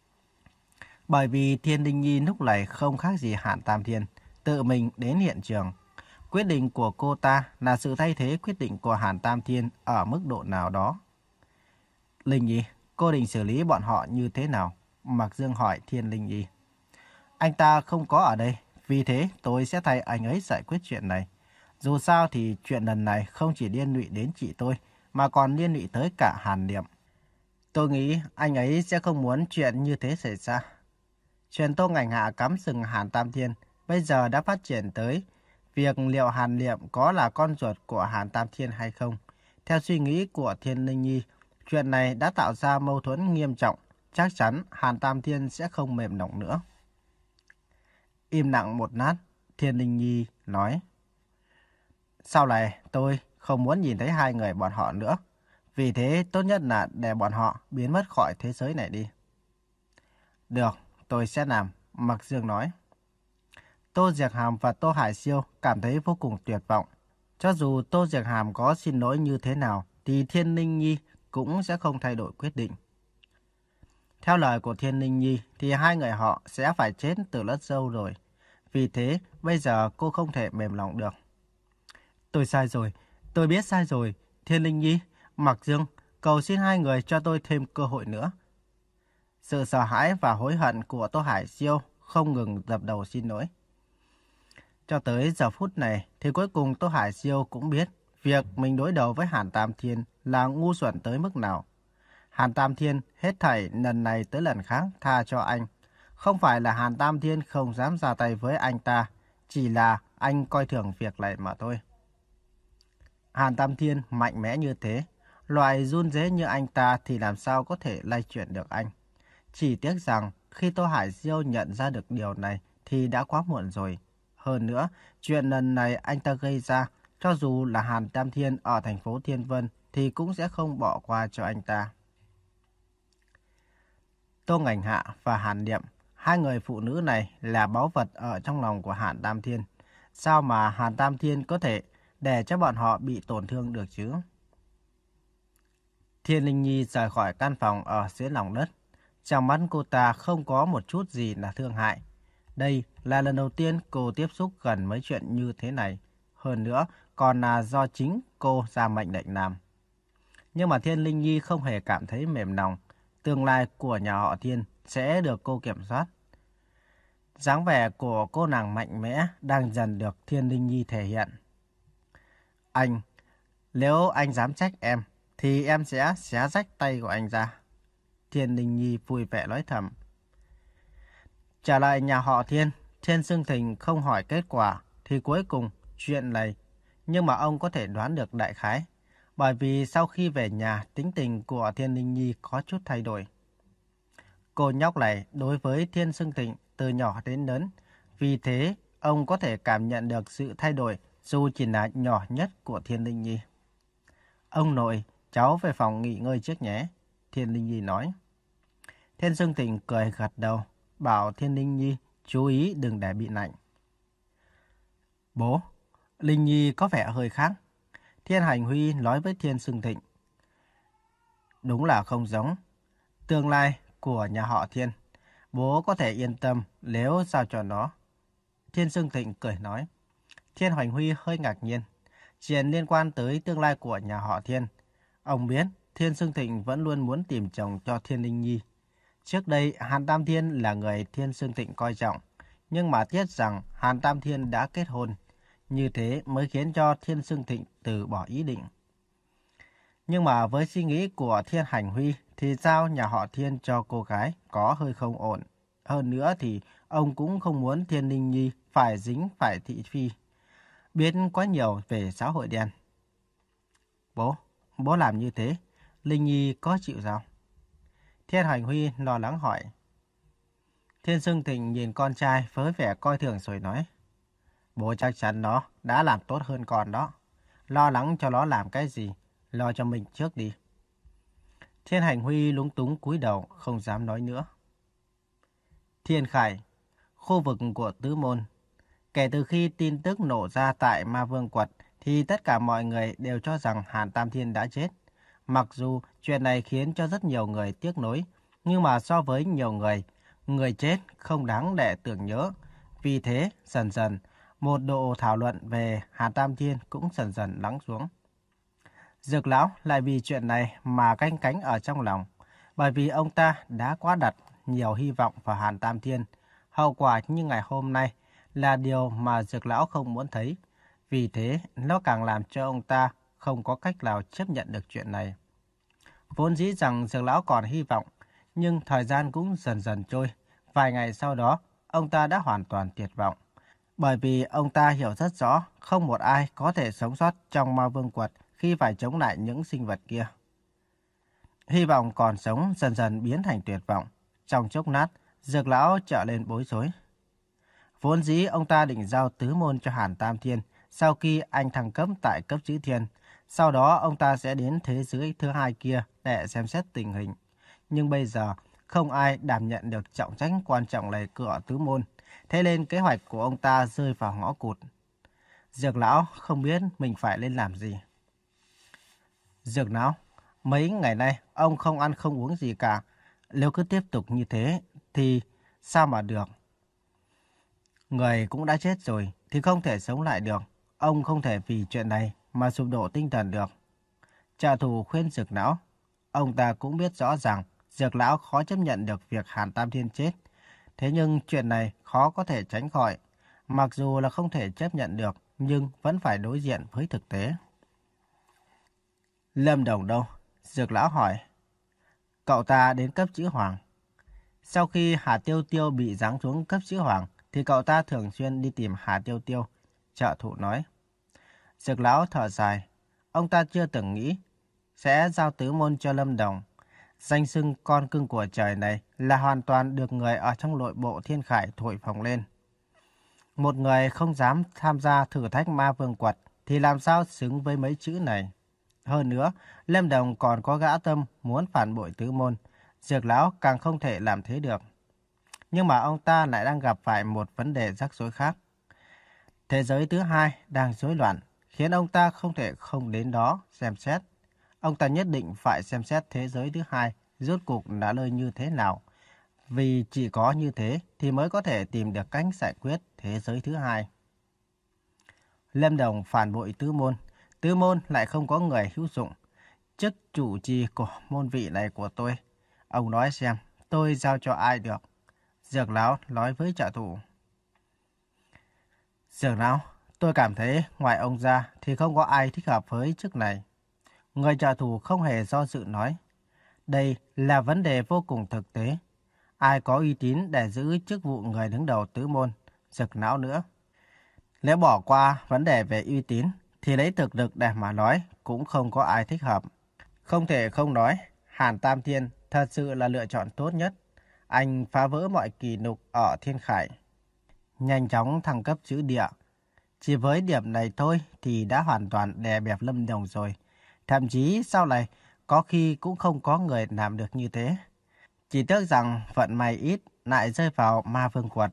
Bởi vì Thiên Linh Nhi lúc này không khác gì Hàn Tam Thiên, tự mình đến hiện trường. Quyết định của cô ta là sự thay thế quyết định của Hàn Tam Thiên ở mức độ nào đó. Linh Nhi, cô định xử lý bọn họ như thế nào? Mạc Dương hỏi Thiên Linh Nhi. Anh ta không có ở đây, vì thế tôi sẽ thay anh ấy giải quyết chuyện này. Dù sao thì chuyện lần này không chỉ liên lụy đến chị tôi, mà còn liên lụy tới cả Hàn Niệm. Tôi nghĩ anh ấy sẽ không muốn chuyện như thế xảy ra. Chuyện Tô Ngành Hạ cắm sừng Hàn Tam Thiên bây giờ đã phát triển tới việc liệu Hàn Niệm có là con ruột của Hàn Tam Thiên hay không. Theo suy nghĩ của Thiên Linh Nhi, chuyện này đã tạo ra mâu thuẫn nghiêm trọng. Chắc chắn Hàn Tam Thiên sẽ không mềm lòng nữa. Im lặng một lát, Thiên Linh Nhi nói. Sau này tôi không muốn nhìn thấy hai người bọn họ nữa. Vì thế tốt nhất là để bọn họ biến mất khỏi thế giới này đi. Được, tôi sẽ làm, Mạc Dương nói. Tô Diệc Hàm và Tô Hải Siêu cảm thấy vô cùng tuyệt vọng. Cho dù Tô Diệc Hàm có xin lỗi như thế nào, thì Thiên Linh Nhi cũng sẽ không thay đổi quyết định. Theo lời của Thiên Linh Nhi, thì hai người họ sẽ phải chết từ rất lâu rồi. Vì thế, bây giờ cô không thể mềm lòng được. Tôi sai rồi, tôi biết sai rồi. Thiên Linh Nhi, Mạc Dương, cầu xin hai người cho tôi thêm cơ hội nữa. Sự sợ hãi và hối hận của Tô Hải Siêu không ngừng dập đầu xin lỗi. Cho tới giờ phút này thì cuối cùng Tô Hải Siêu cũng biết việc mình đối đầu với Hàn Tam Thiên là ngu xuẩn tới mức nào. Hàn Tam Thiên hết thảy lần này tới lần khác tha cho anh. Không phải là Hàn Tam Thiên không dám ra tay với anh ta, chỉ là anh coi thường việc này mà thôi. Hàn Tam Thiên mạnh mẽ như thế, loại run rế như anh ta thì làm sao có thể lay chuyển được anh. Chỉ tiếc rằng khi Tô Hải Siêu nhận ra được điều này thì đã quá muộn rồi. Hơn nữa, chuyện lần này anh ta gây ra, cho dù là Hàn Tam Thiên ở thành phố Thiên Vân thì cũng sẽ không bỏ qua cho anh ta. Tô Ngành Hạ và Hàn Niệm, hai người phụ nữ này là báu vật ở trong lòng của Hàn Tam Thiên. Sao mà Hàn Tam Thiên có thể để cho bọn họ bị tổn thương được chứ? Thiên Linh Nhi rời khỏi căn phòng ở dưới lòng đất. Trong mắt cô ta không có một chút gì là thương hại. Đây là lần đầu tiên cô tiếp xúc gần mấy chuyện như thế này. Hơn nữa, còn là do chính cô ra mệnh lệnh làm. Nhưng mà Thiên Linh Nhi không hề cảm thấy mềm lòng. Tương lai của nhà họ Thiên sẽ được cô kiểm soát. Dáng vẻ của cô nàng mạnh mẽ đang dần được Thiên Linh Nhi thể hiện. Anh, nếu anh dám trách em, thì em sẽ xé rách tay của anh ra. Thiên Linh Nhi vui vẻ nói thầm. Trả lại nhà họ Thiên, Thiên Sương Thịnh không hỏi kết quả, thì cuối cùng chuyện này, nhưng mà ông có thể đoán được đại khái. Bởi vì sau khi về nhà, tính tình của Thiên Linh Nhi có chút thay đổi. Cô nhóc này đối với Thiên Sương Thịnh từ nhỏ đến lớn, vì thế ông có thể cảm nhận được sự thay đổi dù chỉ là nhỏ nhất của Thiên Linh Nhi. Ông nội, cháu về phòng nghỉ ngơi trước nhé, Thiên Linh Nhi nói. Thiên Sương Thịnh cười gật đầu, bảo Thiên Linh Nhi chú ý đừng để bị lạnh. Bố, Linh Nhi có vẻ hơi khác, Thiên Hành Huy nói với Thiên Sương Thịnh. Đúng là không giống. Tương lai của nhà họ Thiên, bố có thể yên tâm nếu giao cho nó. Thiên Sương Thịnh cười nói. Thiên Hành Huy hơi ngạc nhiên. Chuyện liên quan tới tương lai của nhà họ Thiên. Ông biết Thiên Sương Thịnh vẫn luôn muốn tìm chồng cho Thiên Linh Nhi. Trước đây Hàn Tam Thiên là người Thiên Sương Thịnh coi trọng. Nhưng mà tiếc rằng Hàn Tam Thiên đã kết hôn. Như thế mới khiến cho Thiên Sương Thịnh từ bỏ ý định. Nhưng mà với suy nghĩ của Thiên Hành Huy thì giao nhà họ Thiên cho cô gái có hơi không ổn. Hơn nữa thì ông cũng không muốn Thiên Linh Nhi phải dính phải thị phi. Biết quá nhiều về xã hội đen. Bố, bố làm như thế, Linh Nhi có chịu sao? Thiên Hành Huy lo lắng hỏi. Thiên Sương Thịnh nhìn con trai với vẻ coi thường rồi nói. Bố chắc chắn nó đã làm tốt hơn con đó. Lo lắng cho nó làm cái gì, lo cho mình trước đi. Thiên Hành Huy lúng túng cúi đầu, không dám nói nữa. Thiên Khải, khu vực của Tứ Môn. Kể từ khi tin tức nổ ra tại Ma Vương Quật, thì tất cả mọi người đều cho rằng Hàn Tam Thiên đã chết. Mặc dù chuyện này khiến cho rất nhiều người tiếc nuối, nhưng mà so với nhiều người, người chết không đáng để tưởng nhớ. Vì thế, dần dần, một độ thảo luận về Hàn Tam Thiên cũng dần dần lắng xuống. Dược lão lại vì chuyện này mà canh cánh ở trong lòng, bởi vì ông ta đã quá đặt nhiều hy vọng vào Hàn Tam Thiên. Hậu quả như ngày hôm nay là điều mà Dược lão không muốn thấy. Vì thế, nó càng làm cho ông ta không có cách nào chấp nhận được chuyện này. Vốn dĩ rằng Dược lão còn hy vọng, nhưng thời gian cũng dần dần trôi. Vài ngày sau đó, ông ta đã hoàn toàn tuyệt vọng. Bởi vì ông ta hiểu rất rõ, không một ai có thể sống sót trong Ma Vương Quật khi phải chống lại những sinh vật kia. Hy vọng còn sống dần dần biến thành tuyệt vọng. Trong chốc lát, Dược lão trở lên bối rối. Vốn dĩ ông ta định giao tứ môn cho Hàn Tam Thiên sau khi anh thăng cấp tại cấp chữ thiên. Sau đó ông ta sẽ đến thế giới thứ hai kia để xem xét tình hình. Nhưng bây giờ không ai đảm nhận được trọng trách quan trọng này cửa tứ môn. Thế nên kế hoạch của ông ta rơi vào ngõ cụt. Dược lão không biết mình phải lên làm gì. Dược lão, mấy ngày nay ông không ăn không uống gì cả. Nếu cứ tiếp tục như thế thì sao mà được? Người cũng đã chết rồi thì không thể sống lại được. Ông không thể vì chuyện này mà sụp đổ tinh thần được. Trả thù khuyên Dược lão. Ông ta cũng biết rõ ràng Dược lão khó chấp nhận được việc Hàn Tam Thiên chết. Thế nhưng chuyện này khó có thể tránh khỏi. Mặc dù là không thể chấp nhận được, nhưng vẫn phải đối diện với thực tế. Lâm Đồng đâu? Dược lão hỏi. Cậu ta đến cấp chữ hoàng. Sau khi Hà Tiêu Tiêu bị giáng xuống cấp chữ hoàng, thì cậu ta thường xuyên đi tìm Hà Tiêu Tiêu. Trợ thủ nói. Dược lão thở dài. Ông ta chưa từng nghĩ sẽ giao tứ môn cho Lâm Đồng. Danh xưng con cưng của trời này là hoàn toàn được người ở trong nội bộ Thiên Khải thổi phồng lên. Một người không dám tham gia thử thách Ma Vương Quật thì làm sao xứng với mấy chữ này. Hơn nữa, Lâm Đồng còn có gã tâm muốn phản bội tứ môn. Dược lão càng không thể làm thế được. Nhưng mà ông ta lại đang gặp phải một vấn đề rắc rối khác. Thế giới thứ hai đang rối loạn, khiến ông ta không thể không đến đó xem xét. Ông ta nhất định phải xem xét thế giới thứ hai rốt cuộc đã lơi như thế nào. Vì chỉ có như thế thì mới có thể tìm được cách giải quyết thế giới thứ hai. Lâm Đồng phản bội tứ môn. Tứ môn lại không có người hữu dụng. Chức chủ trì của môn vị này của tôi. Ông nói xem tôi giao cho ai được. Dược lão nói với trợ thủ. Dược lão, tôi cảm thấy ngoài ông ra thì không có ai thích hợp với chức này. Người trợ thủ không hề do dự nói. Đây là vấn đề vô cùng thực tế. Ai có uy tín để giữ chức vụ người đứng đầu tứ môn? Dược lão nữa. Nếu bỏ qua vấn đề về uy tín thì lấy thực lực để mà nói cũng không có ai thích hợp. Không thể không nói, Hàn Tam Thiên thật sự là lựa chọn tốt nhất. Anh phá vỡ mọi kỷ lục ở Thiên Khải. Nhanh chóng thăng cấp chữ địa. Chỉ với điểm này thôi thì đã hoàn toàn đè bẹp Lâm Đồng rồi. Thậm chí sau này có khi cũng không có người làm được như thế. Chỉ tiếc rằng vận may ít lại rơi vào Ma Vương Quật.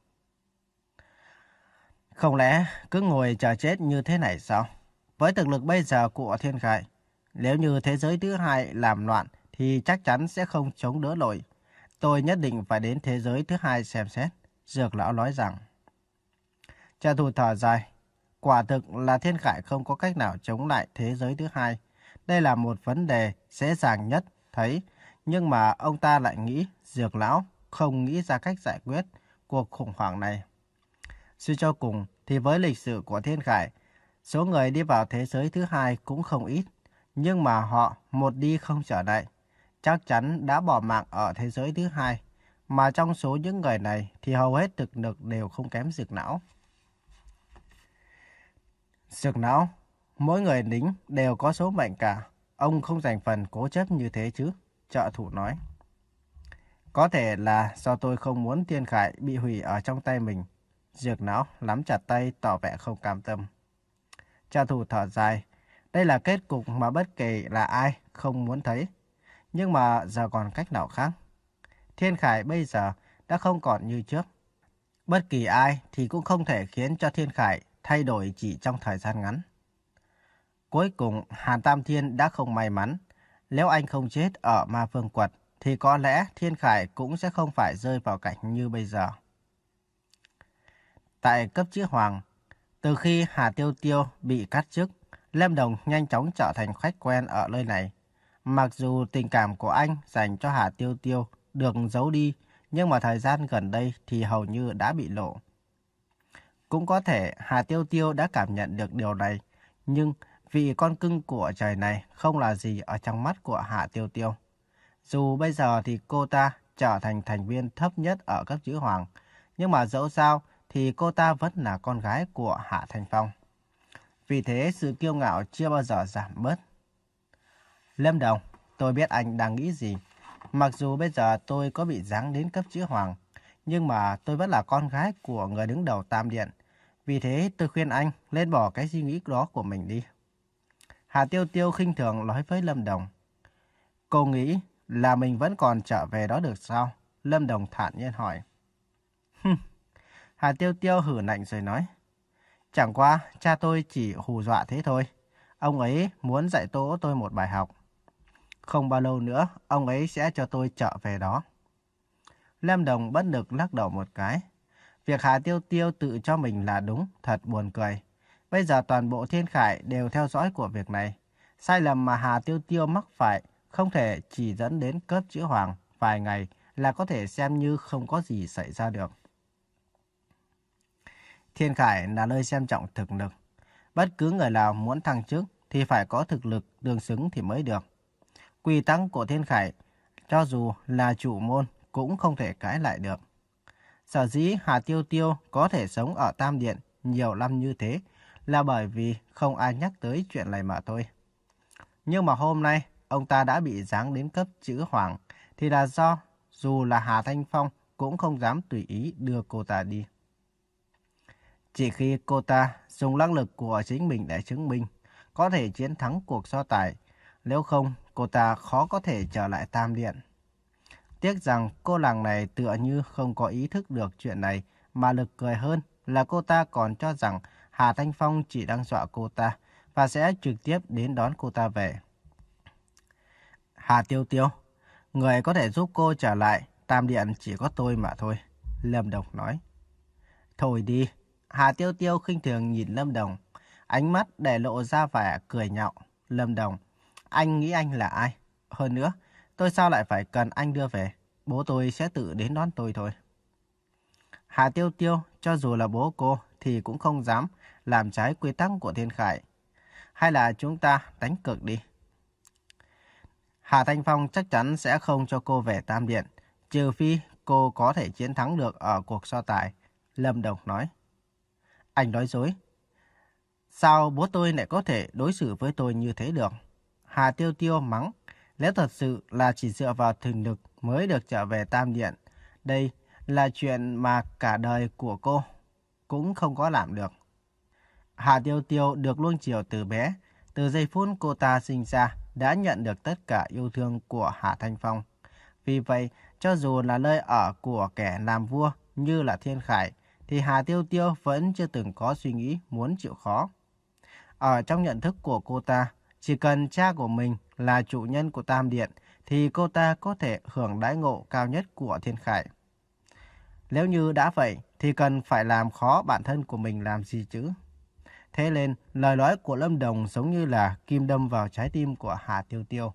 Không lẽ cứ ngồi chờ chết như thế này sao? Với thực lực bây giờ của Thiên Khải, nếu như thế giới thứ hai làm loạn thì chắc chắn sẽ không chống đỡ nổi. Tôi nhất định phải đến thế giới thứ hai xem xét. Dược lão nói rằng. Trả thù thở dài. Quả thực là Thiên Khải không có cách nào chống lại thế giới thứ hai. Đây là một vấn đề dễ dàng nhất thấy. Nhưng mà ông ta lại nghĩ Dược lão không nghĩ ra cách giải quyết cuộc khủng hoảng này. Suy cho cùng thì với lịch sử của Thiên Khải, số người đi vào thế giới thứ hai cũng không ít. Nhưng mà họ một đi không trở lại, chắc chắn đã bỏ mạng ở thế giới thứ hai. Mà trong số những người này thì hầu hết thực lực đều không kém Dược lão. Dược lão, mỗi người lính đều có số mệnh cả. Ông không dành phần cố chấp như thế chứ, trợ thủ nói. Có thể là do tôi không muốn Thiên Khải bị hủy ở trong tay mình. Dược lão nắm chặt tay tỏ vẻ không cam tâm. Trợ thủ thở dài. Đây là kết cục mà bất kể là ai không muốn thấy. Nhưng mà giờ còn cách nào khác? Thiên Khải bây giờ đã không còn như trước. Bất kỳ ai thì cũng không thể khiến cho Thiên Khải thay đổi chỉ trong thời gian ngắn. Cuối cùng, Hàn Tam Thiên đã không may mắn. Nếu anh không chết ở Ma Vương Quật, thì có lẽ Thiên Khải cũng sẽ không phải rơi vào cảnh như bây giờ. Tại cấp chữ Hoàng, từ khi Hà Tiêu Tiêu bị cắt chức, Lâm Đồng nhanh chóng trở thành khách quen ở nơi này. Mặc dù tình cảm của anh dành cho Hà Tiêu Tiêu được giấu đi, nhưng mà thời gian gần đây thì hầu như đã bị lộ. Cũng có thể Hà Tiêu Tiêu đã cảm nhận được điều này, nhưng vì con cưng của trời này không là gì ở trong mắt của Hà Tiêu Tiêu. Dù bây giờ thì cô ta trở thành thành viên thấp nhất ở cấp chữ Hoàng, nhưng mà dẫu sao thì cô ta vẫn là con gái của Hạ Thanh Phong. Vì thế sự kiêu ngạo chưa bao giờ giảm bớt. Lâm Đồng, tôi biết anh đang nghĩ gì. Mặc dù bây giờ tôi có bị giáng đến cấp chữ Hoàng, nhưng mà tôi vẫn là con gái của người đứng đầu Tam Điện. Vì thế tôi khuyên anh nên bỏ cái suy nghĩ đó của mình đi. Hà Tiêu Tiêu khinh thường nói với Lâm Đồng. Cô nghĩ là mình vẫn còn trở về đó được sao? Lâm Đồng thản nhiên hỏi. Hà Tiêu Tiêu hử lạnh rồi nói. Chẳng qua cha tôi chỉ hù dọa thế thôi. Ông ấy muốn dạy dỗ tôi một bài học. Không bao lâu nữa, ông ấy sẽ cho tôi trở về đó. Lâm Đồng bất lực lắc đầu một cái. Việc Hà Tiêu Tiêu tự cho mình là đúng, thật buồn cười. Bây giờ toàn bộ Thiên Khải đều theo dõi của việc này. Sai lầm mà Hà Tiêu Tiêu mắc phải không thể chỉ dẫn đến cấp chữ Hoàng vài ngày là có thể xem như không có gì xảy ra được. Thiên Khải là nơi xem trọng thực lực. Bất cứ người nào muốn thăng chức thì phải có thực lực tương xứng thì mới được. Quy tắc của Thiên Khải, cho dù là chủ môn, cũng không thể cãi lại được. Sở dĩ Hà Tiêu Tiêu có thể sống ở Tam Điện nhiều năm như thế là bởi vì không ai nhắc tới chuyện này mà thôi. Nhưng mà hôm nay, ông ta đã bị giáng đến cấp chữ Hoàng, thì là do dù là Hà Thanh Phong cũng không dám tùy ý đưa cô ta đi. Chỉ khi cô ta dùng năng lực của chính mình để chứng minh có thể chiến thắng cuộc so tài, nếu không cô ta khó có thể trở lại Tam Điện. Tiếc rằng cô nàng này tựa như không có ý thức được chuyện này, mà lực cười hơn là cô ta còn cho rằng Hà Thanh Phong chỉ đang dọa cô ta và sẽ trực tiếp đến đón cô ta về. Hà Tiêu Tiêu, người có thể giúp cô trở lại Tam Điện chỉ có tôi mà thôi, Lâm Đồng nói. Thôi đi, Hà Tiêu Tiêu khinh thường nhìn Lâm Đồng, ánh mắt để lộ ra vẻ cười nhạo. Lâm Đồng, anh nghĩ anh là ai? Hơn nữa, tôi sao lại phải cần anh đưa về? Bố tôi sẽ tự đến đón tôi thôi. Hà Tiêu Tiêu, cho dù là bố cô thì cũng không dám làm trái quy tắc của Thiên Khải. Hay là chúng ta đánh cược đi. Hà Thanh Phong chắc chắn sẽ không cho cô về Tam Điện, trừ phi cô có thể chiến thắng được ở cuộc so tài, Lâm Đồng nói. Anh nói dối. Sao bố tôi lại có thể đối xử với tôi như thế được? Hà Tiêu Tiêu mắng. Nếu thật sự là chỉ dựa vào thực lực mới được trở về Tam Điện, đây là chuyện mà cả đời của cô cũng không có làm được. Hà Tiêu Tiêu được luông chiều từ bé, từ giây phút cô ta sinh ra đã nhận được tất cả yêu thương của Hà Thanh Phong. Vì vậy, cho dù là nơi ở của kẻ làm vua như là Thiên Khải, thì Hà Tiêu Tiêu vẫn chưa từng có suy nghĩ muốn chịu khó. Ở trong nhận thức của cô ta, chỉ cần cha của mình là chủ nhân của Tam Điện, thì cô ta có thể hưởng đãi ngộ cao nhất của Thiên Khải. Nếu như đã vậy, thì cần phải làm khó bản thân của mình làm gì chứ? Thế nên, lời nói của Lâm Đồng giống như là kim đâm vào trái tim của Hà Tiêu Tiêu.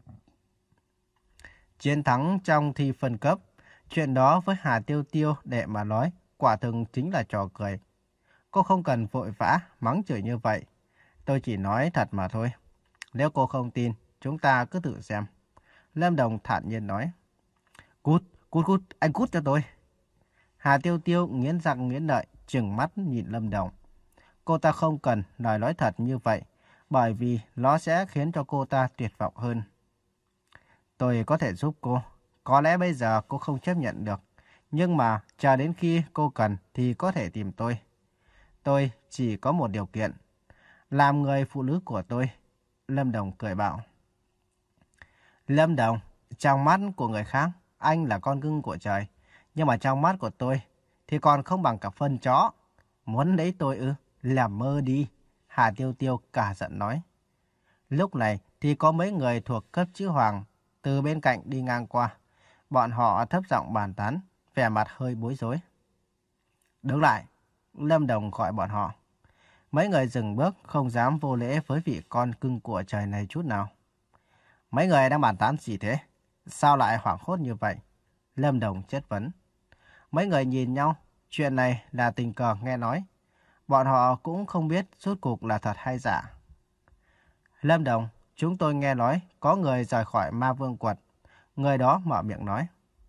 Chiến thắng trong thi phân cấp, chuyện đó với Hà Tiêu Tiêu để mà nói, quả thực chính là trò cười. Cô không cần vội vã, mắng chửi như vậy. Tôi chỉ nói thật mà thôi. Nếu cô không tin, chúng ta cứ thử xem. Lâm Đồng thản nhiên nói. Cút, cút cút, anh cút cho tôi. Hà Tiêu Tiêu nghiến răng nghiến lợi, trừng mắt nhìn Lâm Đồng. Cô ta không cần lời nói thật như vậy, bởi vì nó sẽ khiến cho cô ta tuyệt vọng hơn. Tôi có thể giúp cô. Có lẽ bây giờ cô không chấp nhận được. Nhưng mà chờ đến khi cô cần thì có thể tìm tôi. Tôi chỉ có một điều kiện. Làm người phụ nữ của tôi. Lâm Đồng cười bảo. Lâm Đồng, Trong mắt của người khác, anh là con cưng của trời. Nhưng mà trong mắt của tôi thì còn không bằng cả phân chó. Muốn lấy tôi ư? Làm mơ đi. Hà Tiêu Tiêu cả giận nói. Lúc này thì có mấy người thuộc cấp chữ Hoàng từ bên cạnh đi ngang qua. Bọn họ thấp giọng bàn tán, vẻ mặt hơi bối rối. Đứng lại, Lâm Đồng gọi bọn họ. Mấy người dừng bước không dám vô lễ với vị con cưng của trời này chút nào. Mấy người đang bàn tán gì thế? Sao lại hoảng hốt như vậy? Lâm Đồng chất vấn. Mấy người nhìn nhau, chuyện này là tình cờ nghe nói. Bọn họ cũng không biết rốt cuộc là thật hay giả. Lâm Đồng, chúng tôi nghe nói có người rời khỏi Ma Vương Quật. Người đó mở miệng nói.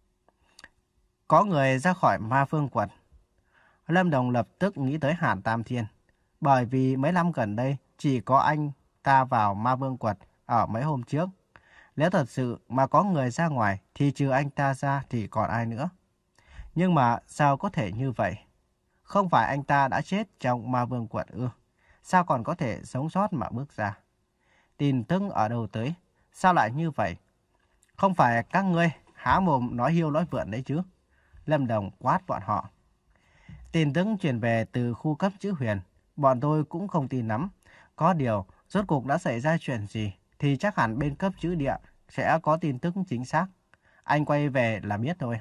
Có người ra khỏi Ma Vương Quật. Lâm Đồng lập tức nghĩ tới Hàn Tam Thiên. Bởi vì mấy năm gần đây chỉ có anh ta vào Ma Vương Quật ở mấy hôm trước. Nếu thật sự mà có người ra ngoài thì trừ anh ta ra thì còn ai nữa. Nhưng mà sao có thể như vậy? Không phải anh ta đã chết trong Ma Vương Quật ư? Sao còn có thể sống sót mà bước ra? Tin tức ở đâu tới? Sao lại như vậy? Không phải các ngươi há mồm nói hiêu nói vượn đấy chứ? Lâm Đồng quát bọn họ. Tin tức truyền về từ khu cấp chữ Huyền. Bọn tôi cũng không tin lắm. Có điều, rốt cuộc đã xảy ra chuyện gì thì chắc hẳn bên cấp chữ Địa sẽ có tin tức chính xác. Anh quay về là biết thôi.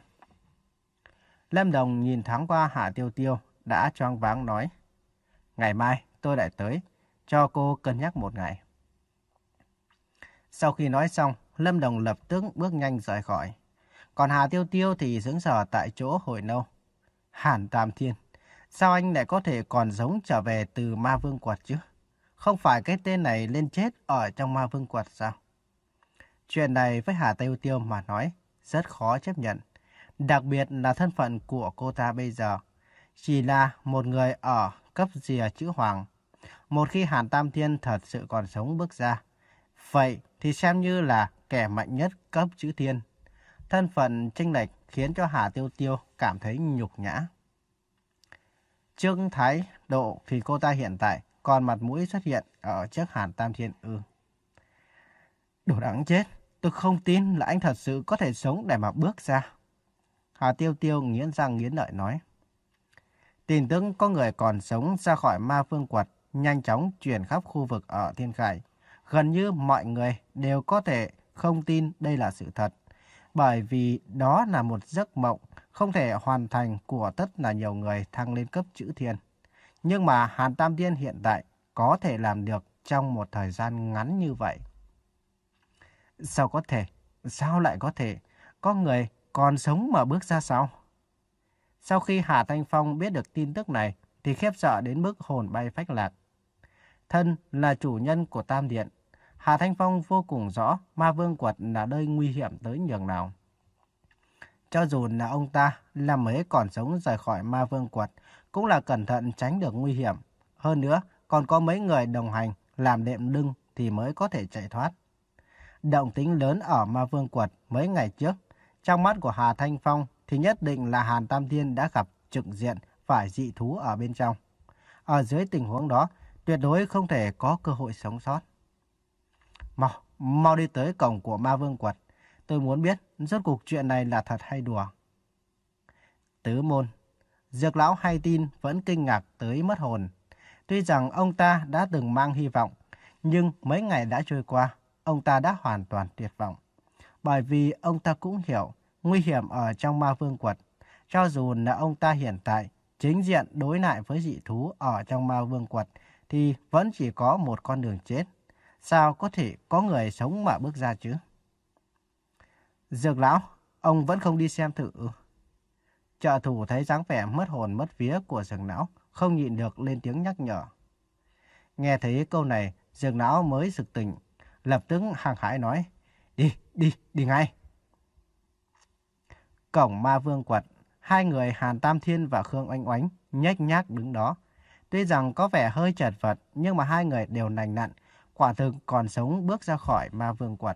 Lâm Đồng nhìn thoáng qua Hạ Tiêu Tiêu đã choáng váng nói. Ngày mai tôi lại tới, cho cô cân nhắc một ngày. Sau khi nói xong, Lâm Đồng lập tức bước nhanh rời khỏi. Còn Hà Tiêu Tiêu thì sững sờ tại chỗ hồi lâu. Hàn Tam Thiên, sao anh lại có thể còn sống trở về từ Ma Vương Quật chứ? Không phải cái tên này lên chết ở trong Ma Vương Quật sao? Chuyện này với Hà Tiêu Tiêu mà nói rất khó chấp nhận. Đặc biệt là thân phận của cô ta bây giờ. Chỉ là một người ở cấp rìa chữ Hoàng. Một khi Hàn Tam Thiên thật sự còn sống bước ra, vậy thì xem như là kẻ mạnh nhất cấp chữ Thiên. Thân phận chênh lệch khiến cho Hà Tiêu Tiêu cảm thấy nhục nhã. Trước thái độ thì cô ta hiện tại còn mặt mũi xuất hiện ở trước Hàn Tam Thiên ư. Đồ đáng chết, tôi không tin là anh thật sự có thể sống để mà bước ra. Hà Tiêu Tiêu nghiến răng nghiến lợi nói. Tin tức có người còn sống ra khỏi Ma Vương Quật nhanh chóng truyền khắp khu vực ở Thiên Khải. Gần như mọi người đều có thể không tin đây là sự thật. Bởi vì đó là một giấc mộng không thể hoàn thành của tất là nhiều người thăng lên cấp chữ Thiên. Nhưng mà Hàn Tam Thiên hiện tại có thể làm được trong một thời gian ngắn như vậy. Sao có thể? Sao lại có thể? Có người còn sống mà bước ra sao? Sau khi Hà Thanh Phong biết được tin tức này thì khiếp sợ đến mức hồn bay phách lạc. Thân là chủ nhân của Tam Điện. Hà Thanh Phong vô cùng rõ Ma Vương Quật là nơi nguy hiểm tới nhường nào. Cho dù là ông ta là mới còn sống rời khỏi Ma Vương Quật cũng là cẩn thận tránh được nguy hiểm. Hơn nữa còn có mấy người đồng hành làm đệm lưng thì mới có thể chạy thoát. Động tĩnh lớn ở Ma Vương Quật mấy ngày trước, trong mắt của Hà Thanh Phong thì nhất định là Hàn Tam Thiên đã gặp trực diện phải dị thú ở bên trong. Ở dưới tình huống đó, tuyệt đối không thể có cơ hội sống sót. Mau, mau đi tới cổng của Ma Vương Quật. Tôi muốn biết rốt cuộc chuyện này là thật hay đùa. Tứ môn, Dược lão hay tin vẫn kinh ngạc tới mất hồn. Tuy rằng ông ta đã từng mang hy vọng, nhưng mấy ngày đã trôi qua, ông ta đã hoàn toàn tuyệt vọng. Bởi vì ông ta cũng hiểu nguy hiểm ở trong Ma Vương Quật. Cho dù là ông ta hiện tại chính diện đối lại với dị thú ở trong Ma Vương Quật thì vẫn chỉ có một con đường chết. Sao có thể có người sống mà bước ra chứ? Dược lão, ông vẫn không đi xem thử. Trợ thủ thấy dáng vẻ mất hồn mất vía của Dược lão, không nhịn được lên tiếng nhắc nhở. Nghe thấy câu này, Dược lão mới sực tỉnh, lập tức hăng hái nói, đi, đi, đi ngay. Cổng Ma Vương Quật, hai người Hàn Tam Thiên và Khương Oanh Oánh nhếch nhác đứng đó. Tuy rằng có vẻ hơi chật vật, nhưng mà hai người đều lành lặn, quả thực còn sống bước ra khỏi Ma Vương Quật.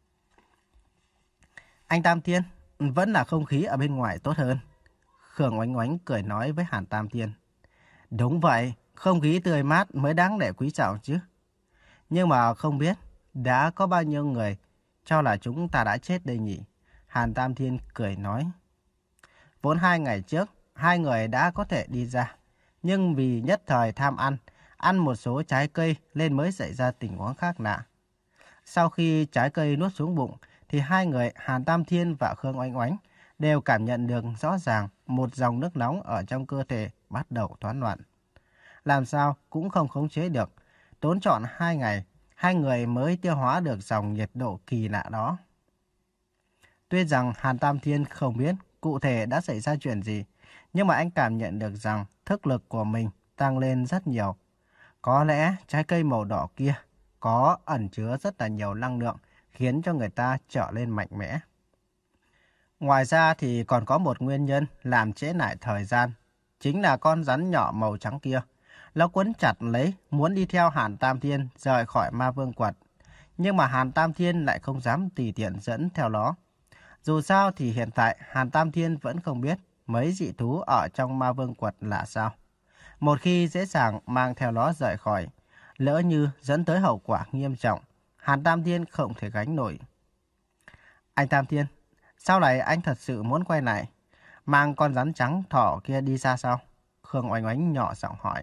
Anh Tam Thiên, vẫn là không khí ở bên ngoài tốt hơn. Khương Oanh Oánh cười nói với Hàn Tam Thiên. Đúng vậy, không khí tươi mát mới đáng để quý trọng chứ. Nhưng mà không biết đã có bao nhiêu người cho là chúng ta đã chết đây nhỉ? Hàn Tam Thiên cười nói. Vốn hai ngày trước, hai người đã có thể đi ra. Nhưng vì nhất thời tham ăn, ăn một số trái cây nên mới xảy ra tình huống khác lạ. Sau khi trái cây nuốt xuống bụng, thì hai người Hàn Tam Thiên và Khương Oánh Oánh đều cảm nhận được rõ ràng một dòng nước nóng ở trong cơ thể bắt đầu thoán loạn. Làm sao cũng không khống chế được, tốn trọn hai ngày, hai người mới tiêu hóa được dòng nhiệt độ kỳ lạ đó. Tuy rằng Hàn Tam Thiên không biết cụ thể đã xảy ra chuyện gì, nhưng mà anh cảm nhận được rằng thức lực của mình tăng lên rất nhiều. Có lẽ trái cây màu đỏ kia có ẩn chứa rất là nhiều năng lượng, khiến cho người ta trở lên mạnh mẽ. Ngoài ra thì còn có một nguyên nhân làm trễ nải thời gian, chính là con rắn nhỏ màu trắng kia. Nó quấn chặt lấy, muốn đi theo Hàn Tam Thiên rời khỏi Ma Vương Quật. Nhưng mà Hàn Tam Thiên lại không dám tùy tiện dẫn theo nó. Dù sao thì hiện tại Hàn Tam Thiên vẫn không biết mấy dị thú ở trong Ma Vương Quật là sao. Một khi dễ dàng mang theo nó rời khỏi, lỡ như dẫn tới hậu quả nghiêm trọng, Hàn Tam Thiên không thể gánh nổi. Anh Tam Thiên, sau này anh thật sự muốn quay lại, mang con rắn trắng thỏ kia đi ra sao? Khương Oánh Oánh nhỏ giọng hỏi.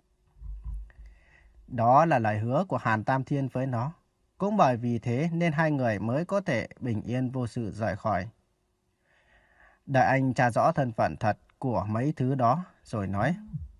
Đó là lời hứa của Hàn Tam Thiên với nó. Cũng bởi vì thế nên hai người mới có thể bình yên vô sự rời khỏi. Đợi anh tra rõ thân phận thật của mấy thứ đó rồi nói.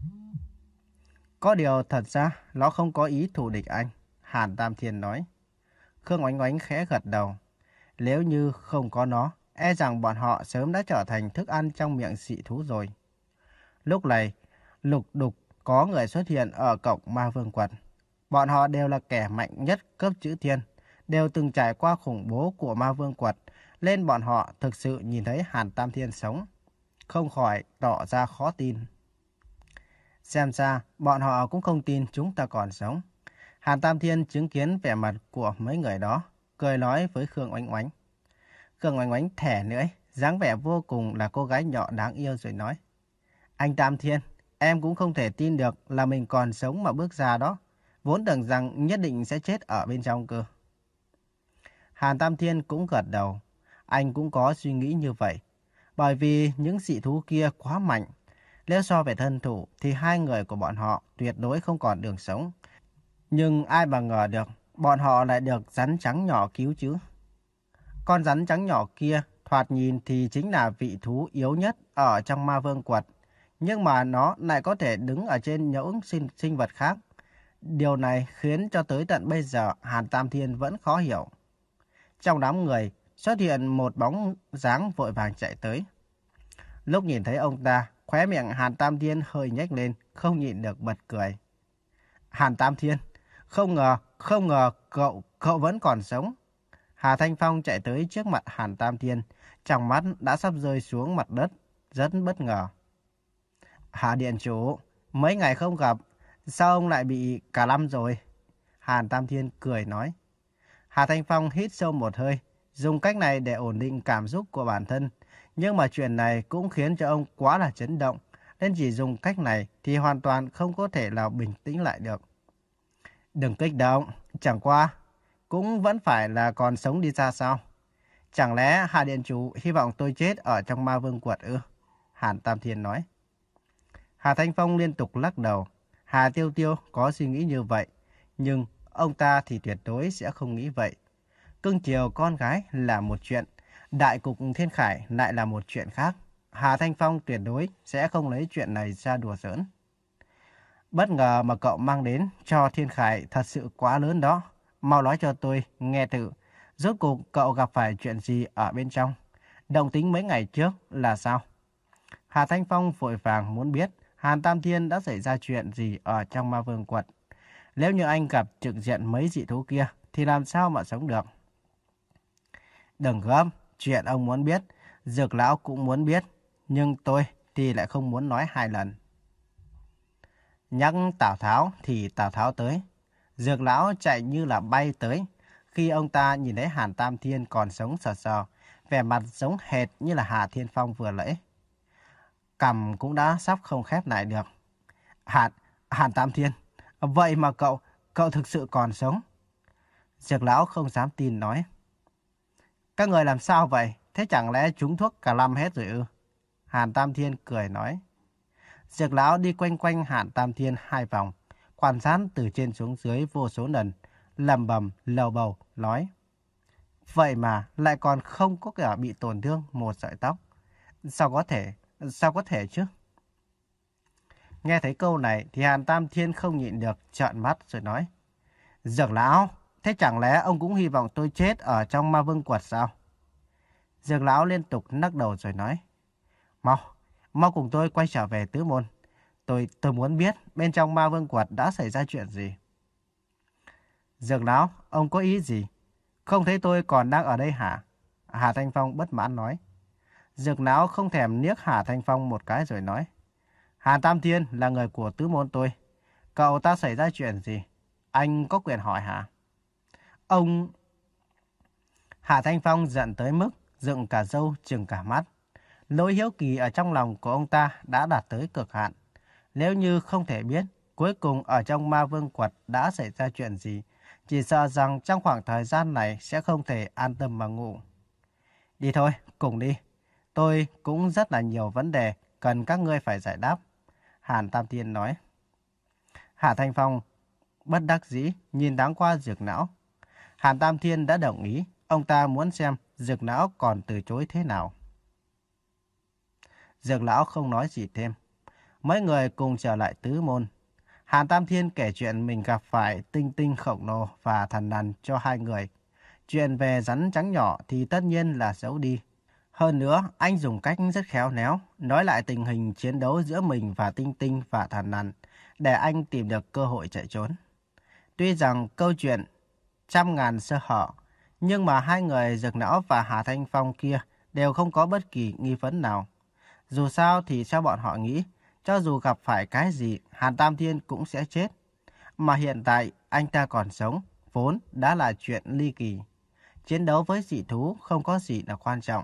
Có điều thật ra nó không có ý thù địch anh, Hàn Tam Thiên nói. Khương Oánh Oánh khẽ gật đầu. Nếu như không có nó, e rằng bọn họ sớm đã trở thành thức ăn trong miệng dị thú rồi. Lúc này, lục đục có người xuất hiện ở cổng Ma Vương Quật. Bọn họ đều là kẻ mạnh nhất cấp chữ thiên, đều từng trải qua khủng bố của Ma Vương Quật, nên bọn họ thực sự nhìn thấy Hàn Tam Thiên sống, không khỏi tỏ ra khó tin. Xem ra, bọn họ cũng không tin chúng ta còn sống. Hàn Tam Thiên chứng kiến vẻ mặt của mấy người đó, cười nói với Khương Oánh Oánh. Khương Oánh Oánh thẻ nữa, dáng vẻ vô cùng là cô gái nhỏ đáng yêu rồi nói. Anh Tam Thiên, em cũng không thể tin được là mình còn sống mà bước ra đó. Vốn tưởng rằng nhất định sẽ chết ở bên trong cơ. Hàn Tam Thiên cũng gật đầu. Anh cũng có suy nghĩ như vậy. Bởi vì những dị thú kia quá mạnh. Nếu so về thân thủ thì hai người của bọn họ tuyệt đối không còn đường sống. Nhưng ai mà ngờ được bọn họ lại được rắn trắng nhỏ cứu chứ. Con rắn trắng nhỏ kia thoạt nhìn thì chính là vị thú yếu nhất ở trong Ma Vương Quật. Nhưng mà nó lại có thể đứng ở trên những sinh, sinh vật khác. Điều này khiến cho tới tận bây giờ Hàn Tam Thiên vẫn khó hiểu. Trong đám người xuất hiện một bóng dáng vội vàng chạy tới. Lúc nhìn thấy ông ta, khóe miệng Hàn Tam Thiên hơi nhếch lên, không nhịn được bật cười. Hàn Tam Thiên, không ngờ, không ngờ cậu, cậu vẫn còn sống. Hà Thanh Phong chạy tới trước mặt Hàn Tam Thiên, trong mắt đã sắp rơi xuống mặt đất, rất bất ngờ. Hà Điện Chủ, mấy ngày không gặp, sao ông lại bị cả lâm rồi? Hàn Tam Thiên cười nói. Hà Thanh Phong hít sâu một hơi, dùng cách này để ổn định cảm xúc của bản thân. Nhưng mà chuyện này cũng khiến cho ông quá là chấn động, nên chỉ dùng cách này thì hoàn toàn không có thể nào bình tĩnh lại được. Đừng kích động, chẳng qua, cũng vẫn phải là còn sống đi ra sao? Chẳng lẽ Hà Điện Chủ hy vọng tôi chết ở trong Ma Vương Quật ư? Hàn Tam Thiên nói. Hà Thanh Phong liên tục lắc đầu. Hà Tiêu Tiêu có suy nghĩ như vậy, nhưng ông ta thì tuyệt đối sẽ không nghĩ vậy. Cưng chiều con gái là một chuyện, đại cục thiên khải lại là một chuyện khác. Hà Thanh Phong tuyệt đối sẽ không lấy chuyện này ra đùa giỡn. Bất ngờ mà cậu mang đến cho thiên khải thật sự quá lớn đó. Mau nói cho tôi nghe thử, rốt cuộc cậu gặp phải chuyện gì ở bên trong? Động tĩnh mấy ngày trước là sao? Hà Thanh Phong vội vàng muốn biết Hàn Tam Thiên đã xảy ra chuyện gì ở trong Ma Vương Quật. Nếu như anh gặp trực diện mấy dị thú kia thì làm sao mà sống được? Đừng gấp, chuyện ông muốn biết, Dược Lão cũng muốn biết, nhưng tôi thì lại không muốn nói hai lần. Nhắc Tào Tháo thì Tào Tháo tới. Dược Lão chạy như là bay tới. Khi ông ta nhìn thấy Hàn Tam Thiên còn sống sờ sờ, vẻ mặt giống hệt như là Hà Thiên Phong vừa nãy. Cằm cũng đã sắp không khép lại được. Hàn, Hàn Tam Thiên, vậy mà cậu, cậu thực sự còn sống? Dược Lão không dám tin nói. Các người làm sao vậy? Thế chẳng lẽ trúng thuốc cả lâm hết rồi ư? Hàn Tam Thiên cười nói. Dược lão đi quanh quanh Hàn Tam Thiên hai vòng, quan sát từ trên xuống dưới vô số lần, lẩm bẩm lầu bầu nói. Vậy mà lại còn không có cả bị tổn thương một sợi tóc. Sao có thể, sao có thể chứ? Nghe thấy câu này thì Hàn Tam Thiên không nhịn được trợn mắt rồi nói. Dược lão, thế chẳng lẽ ông cũng hy vọng tôi chết ở trong ma vương quật sao? Dược lão liên tục nắc đầu rồi nói. Mau, mau cùng tôi quay trở về tứ môn. Tôi, tôi muốn biết bên trong ma vương quật đã xảy ra chuyện gì. Dược lão, ông có ý gì? Không thấy tôi còn đang ở đây hả? Hà Thanh Phong bất mãn nói. Dược lão không thèm liếc Hà Thanh Phong một cái rồi nói. Hàn Tam Thiên là người của tứ môn tôi. Cậu ta xảy ra chuyện gì? Anh có quyền hỏi hả? Ông... Hà Thanh Phong giận tới mức dựng cả râu trừng cả mắt. Nỗi hiếu kỳ ở trong lòng của ông ta đã đạt tới cực hạn. Nếu như không thể biết cuối cùng ở trong ma vương quật đã xảy ra chuyện gì, chỉ sợ rằng trong khoảng thời gian này sẽ không thể an tâm mà ngủ. Đi thôi, cùng đi. Tôi cũng rất là nhiều vấn đề cần các ngươi phải giải đáp. Hàn Tam Thiên nói. Hà Thanh Phong bất đắc dĩ nhìn thoáng qua Dược Não. Hàn Tam Thiên đã đồng ý, ông ta muốn xem Dược Não còn từ chối thế nào. Dược Lão không nói gì thêm. Mấy người cùng trở lại tứ môn. Hàn Tam Thiên kể chuyện mình gặp phải tinh tinh khổng lồ và thần nằn cho hai người. Chuyện về rắn trắng nhỏ thì tất nhiên là giấu đi. Hơn nữa, anh dùng cách rất khéo léo, nói lại tình hình chiến đấu giữa mình và tinh tinh và thần nằn, để anh tìm được cơ hội chạy trốn. Tuy rằng câu chuyện trăm ngàn sơ hở, nhưng mà hai người Dược Não và Hà Thanh Phong kia đều không có bất kỳ nghi vấn nào. Dù sao thì theo bọn họ nghĩ, cho dù gặp phải cái gì, Hàn Tam Thiên cũng sẽ chết. Mà hiện tại anh ta còn sống, vốn đã là chuyện ly kỳ. Chiến đấu với dị thú không có gì là quan trọng.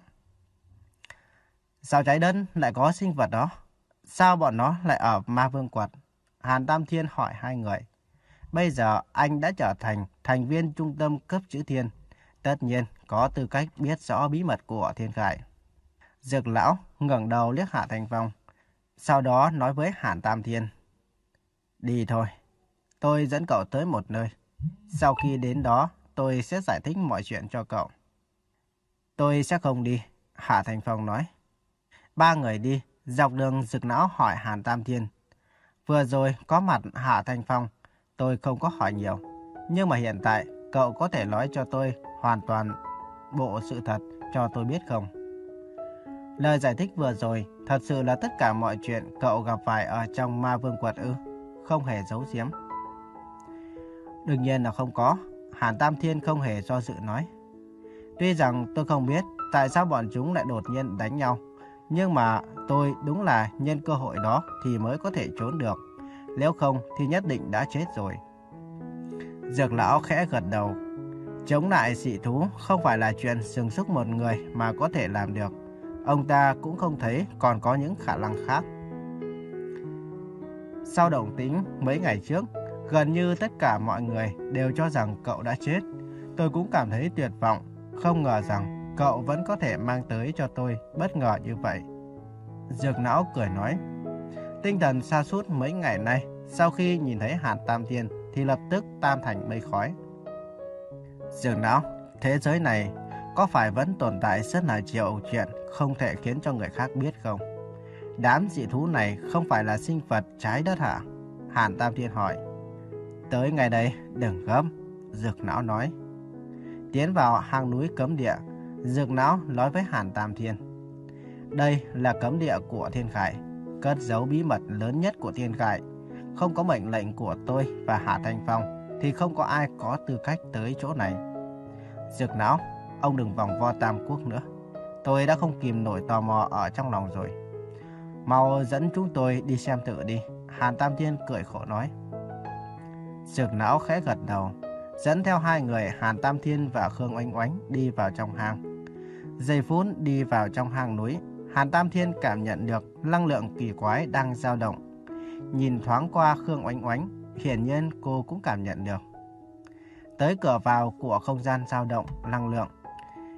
Sao trái đất lại có sinh vật đó? Sao bọn nó lại ở ma vương quật? Hàn Tam Thiên hỏi hai người. Bây giờ anh đã trở thành thành viên trung tâm cấp chữ thiên. Tất nhiên có tư cách biết rõ bí mật của thiên khải. Dược Lão ngẩng đầu liếc Hạ Thanh Phong. Sau đó nói với Hàn Tam Thiên. Đi thôi. Tôi dẫn cậu tới một nơi. Sau khi đến đó, tôi sẽ giải thích mọi chuyện cho cậu. Tôi sẽ không đi, Hạ Thanh Phong nói. Ba người đi, dọc đường Dược Não hỏi Hàn Tam Thiên. Vừa rồi có mặt Hạ Thanh Phong, tôi không có hỏi nhiều. Nhưng mà hiện tại, cậu có thể nói cho tôi hoàn toàn bộ sự thật cho tôi biết không? Lời giải thích vừa rồi thật sự là tất cả mọi chuyện cậu gặp phải ở trong ma vương quật ư? Không hề giấu giếm. Đương nhiên là không có. Hàn Tam Thiên không hề do dự nói. Tuy rằng tôi không biết tại sao bọn chúng lại đột nhiên đánh nhau, nhưng mà tôi đúng là nhân cơ hội đó thì mới có thể trốn được. Nếu không thì nhất định đã chết rồi. Dược Lão khẽ gật đầu. Chống lại dị thú không phải là chuyện sừng sức một người mà có thể làm được. Ông ta cũng không thấy còn có những khả năng khác. Sau động tĩnh mấy ngày trước, gần như tất cả mọi người đều cho rằng cậu đã chết. Tôi cũng cảm thấy tuyệt vọng, không ngờ rằng cậu vẫn có thể mang tới cho tôi bất ngờ như vậy. Dược Não cười nói. Tinh thần sa sút mấy ngày nay, sau khi nhìn thấy Hàn Tam Thiên thì lập tức tan thành mây khói. Dược Não, thế giới này có phải vẫn tồn tại rất là nhiều chuyện không thể khiến cho người khác biết không? Đám dị thú này không phải là sinh vật trái đất hả? Hàn Tam Thiên hỏi. Tới ngày đây, đừng gấp, Dược Não nói. Tiến vào hang núi cấm địa, Dược Não nói với Hàn Tam Thiên. Đây là cấm địa của Thiên Khải, cất giấu bí mật lớn nhất của Thiên Khải. Không có mệnh lệnh của tôi và Hạ Thanh Phong thì không có ai có tư cách tới chỗ này. Dược Não, ông đừng vòng vo Tam Quốc nữa. Tôi đã không kìm nổi tò mò ở trong lòng rồi. Mau dẫn chúng tôi đi xem thử đi, Hàn Tam Thiên cười khổ nói. Dược Não khẽ gật đầu, dẫn theo hai người Hàn Tam Thiên và Khương Oanh Oánh đi vào trong hang. Giây phút đi vào trong hang núi, Hàn Tam Thiên cảm nhận được năng lượng kỳ quái đang dao động. Nhìn thoáng qua Khương Oanh Oánh, hiển nhiên cô cũng cảm nhận được. Tới cửa vào của không gian dao động năng lượng,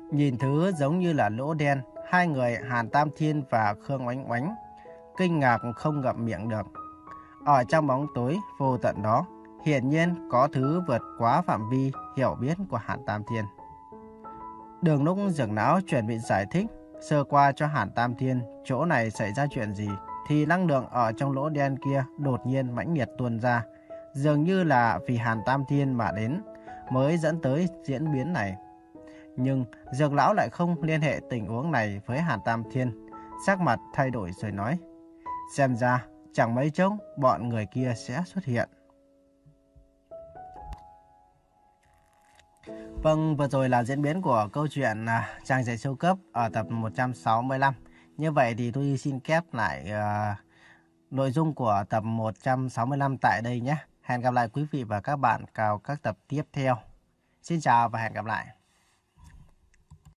Nhìn thứ giống như là lỗ đen, hai người Hàn Tam Thiên và Khương Oánh Oánh kinh ngạc không ngậm miệng được. Ở trong bóng tối vô tận đó, hiển nhiên có thứ vượt quá phạm vi hiểu biết của Hàn Tam Thiên. Đường lúc Dược Lão chuẩn bị giải thích sơ qua cho Hàn Tam Thiên chỗ này xảy ra chuyện gì, thì năng lượng ở trong lỗ đen kia đột nhiên mãnh liệt tuôn ra, dường như là vì Hàn Tam Thiên mà đến mới dẫn tới diễn biến này. Nhưng Dược Lão lại không liên hệ tình huống này với Hàn Tam Thiên, sắc mặt thay đổi rồi nói: xem ra chẳng mấy chốc bọn người kia sẽ xuất hiện. Vâng, vừa rồi là diễn biến của câu chuyện à, Chàng Rể Siêu Cấp ở tập một trăm sáu mươi lăm. Như vậy thì tôi xin kép lại à, nội dung của tập một trăm sáu mươi lăm tại đây nhé. Hẹn gặp lại quý vị và các bạn vào các tập tiếp theo. Xin chào và hẹn gặp lại.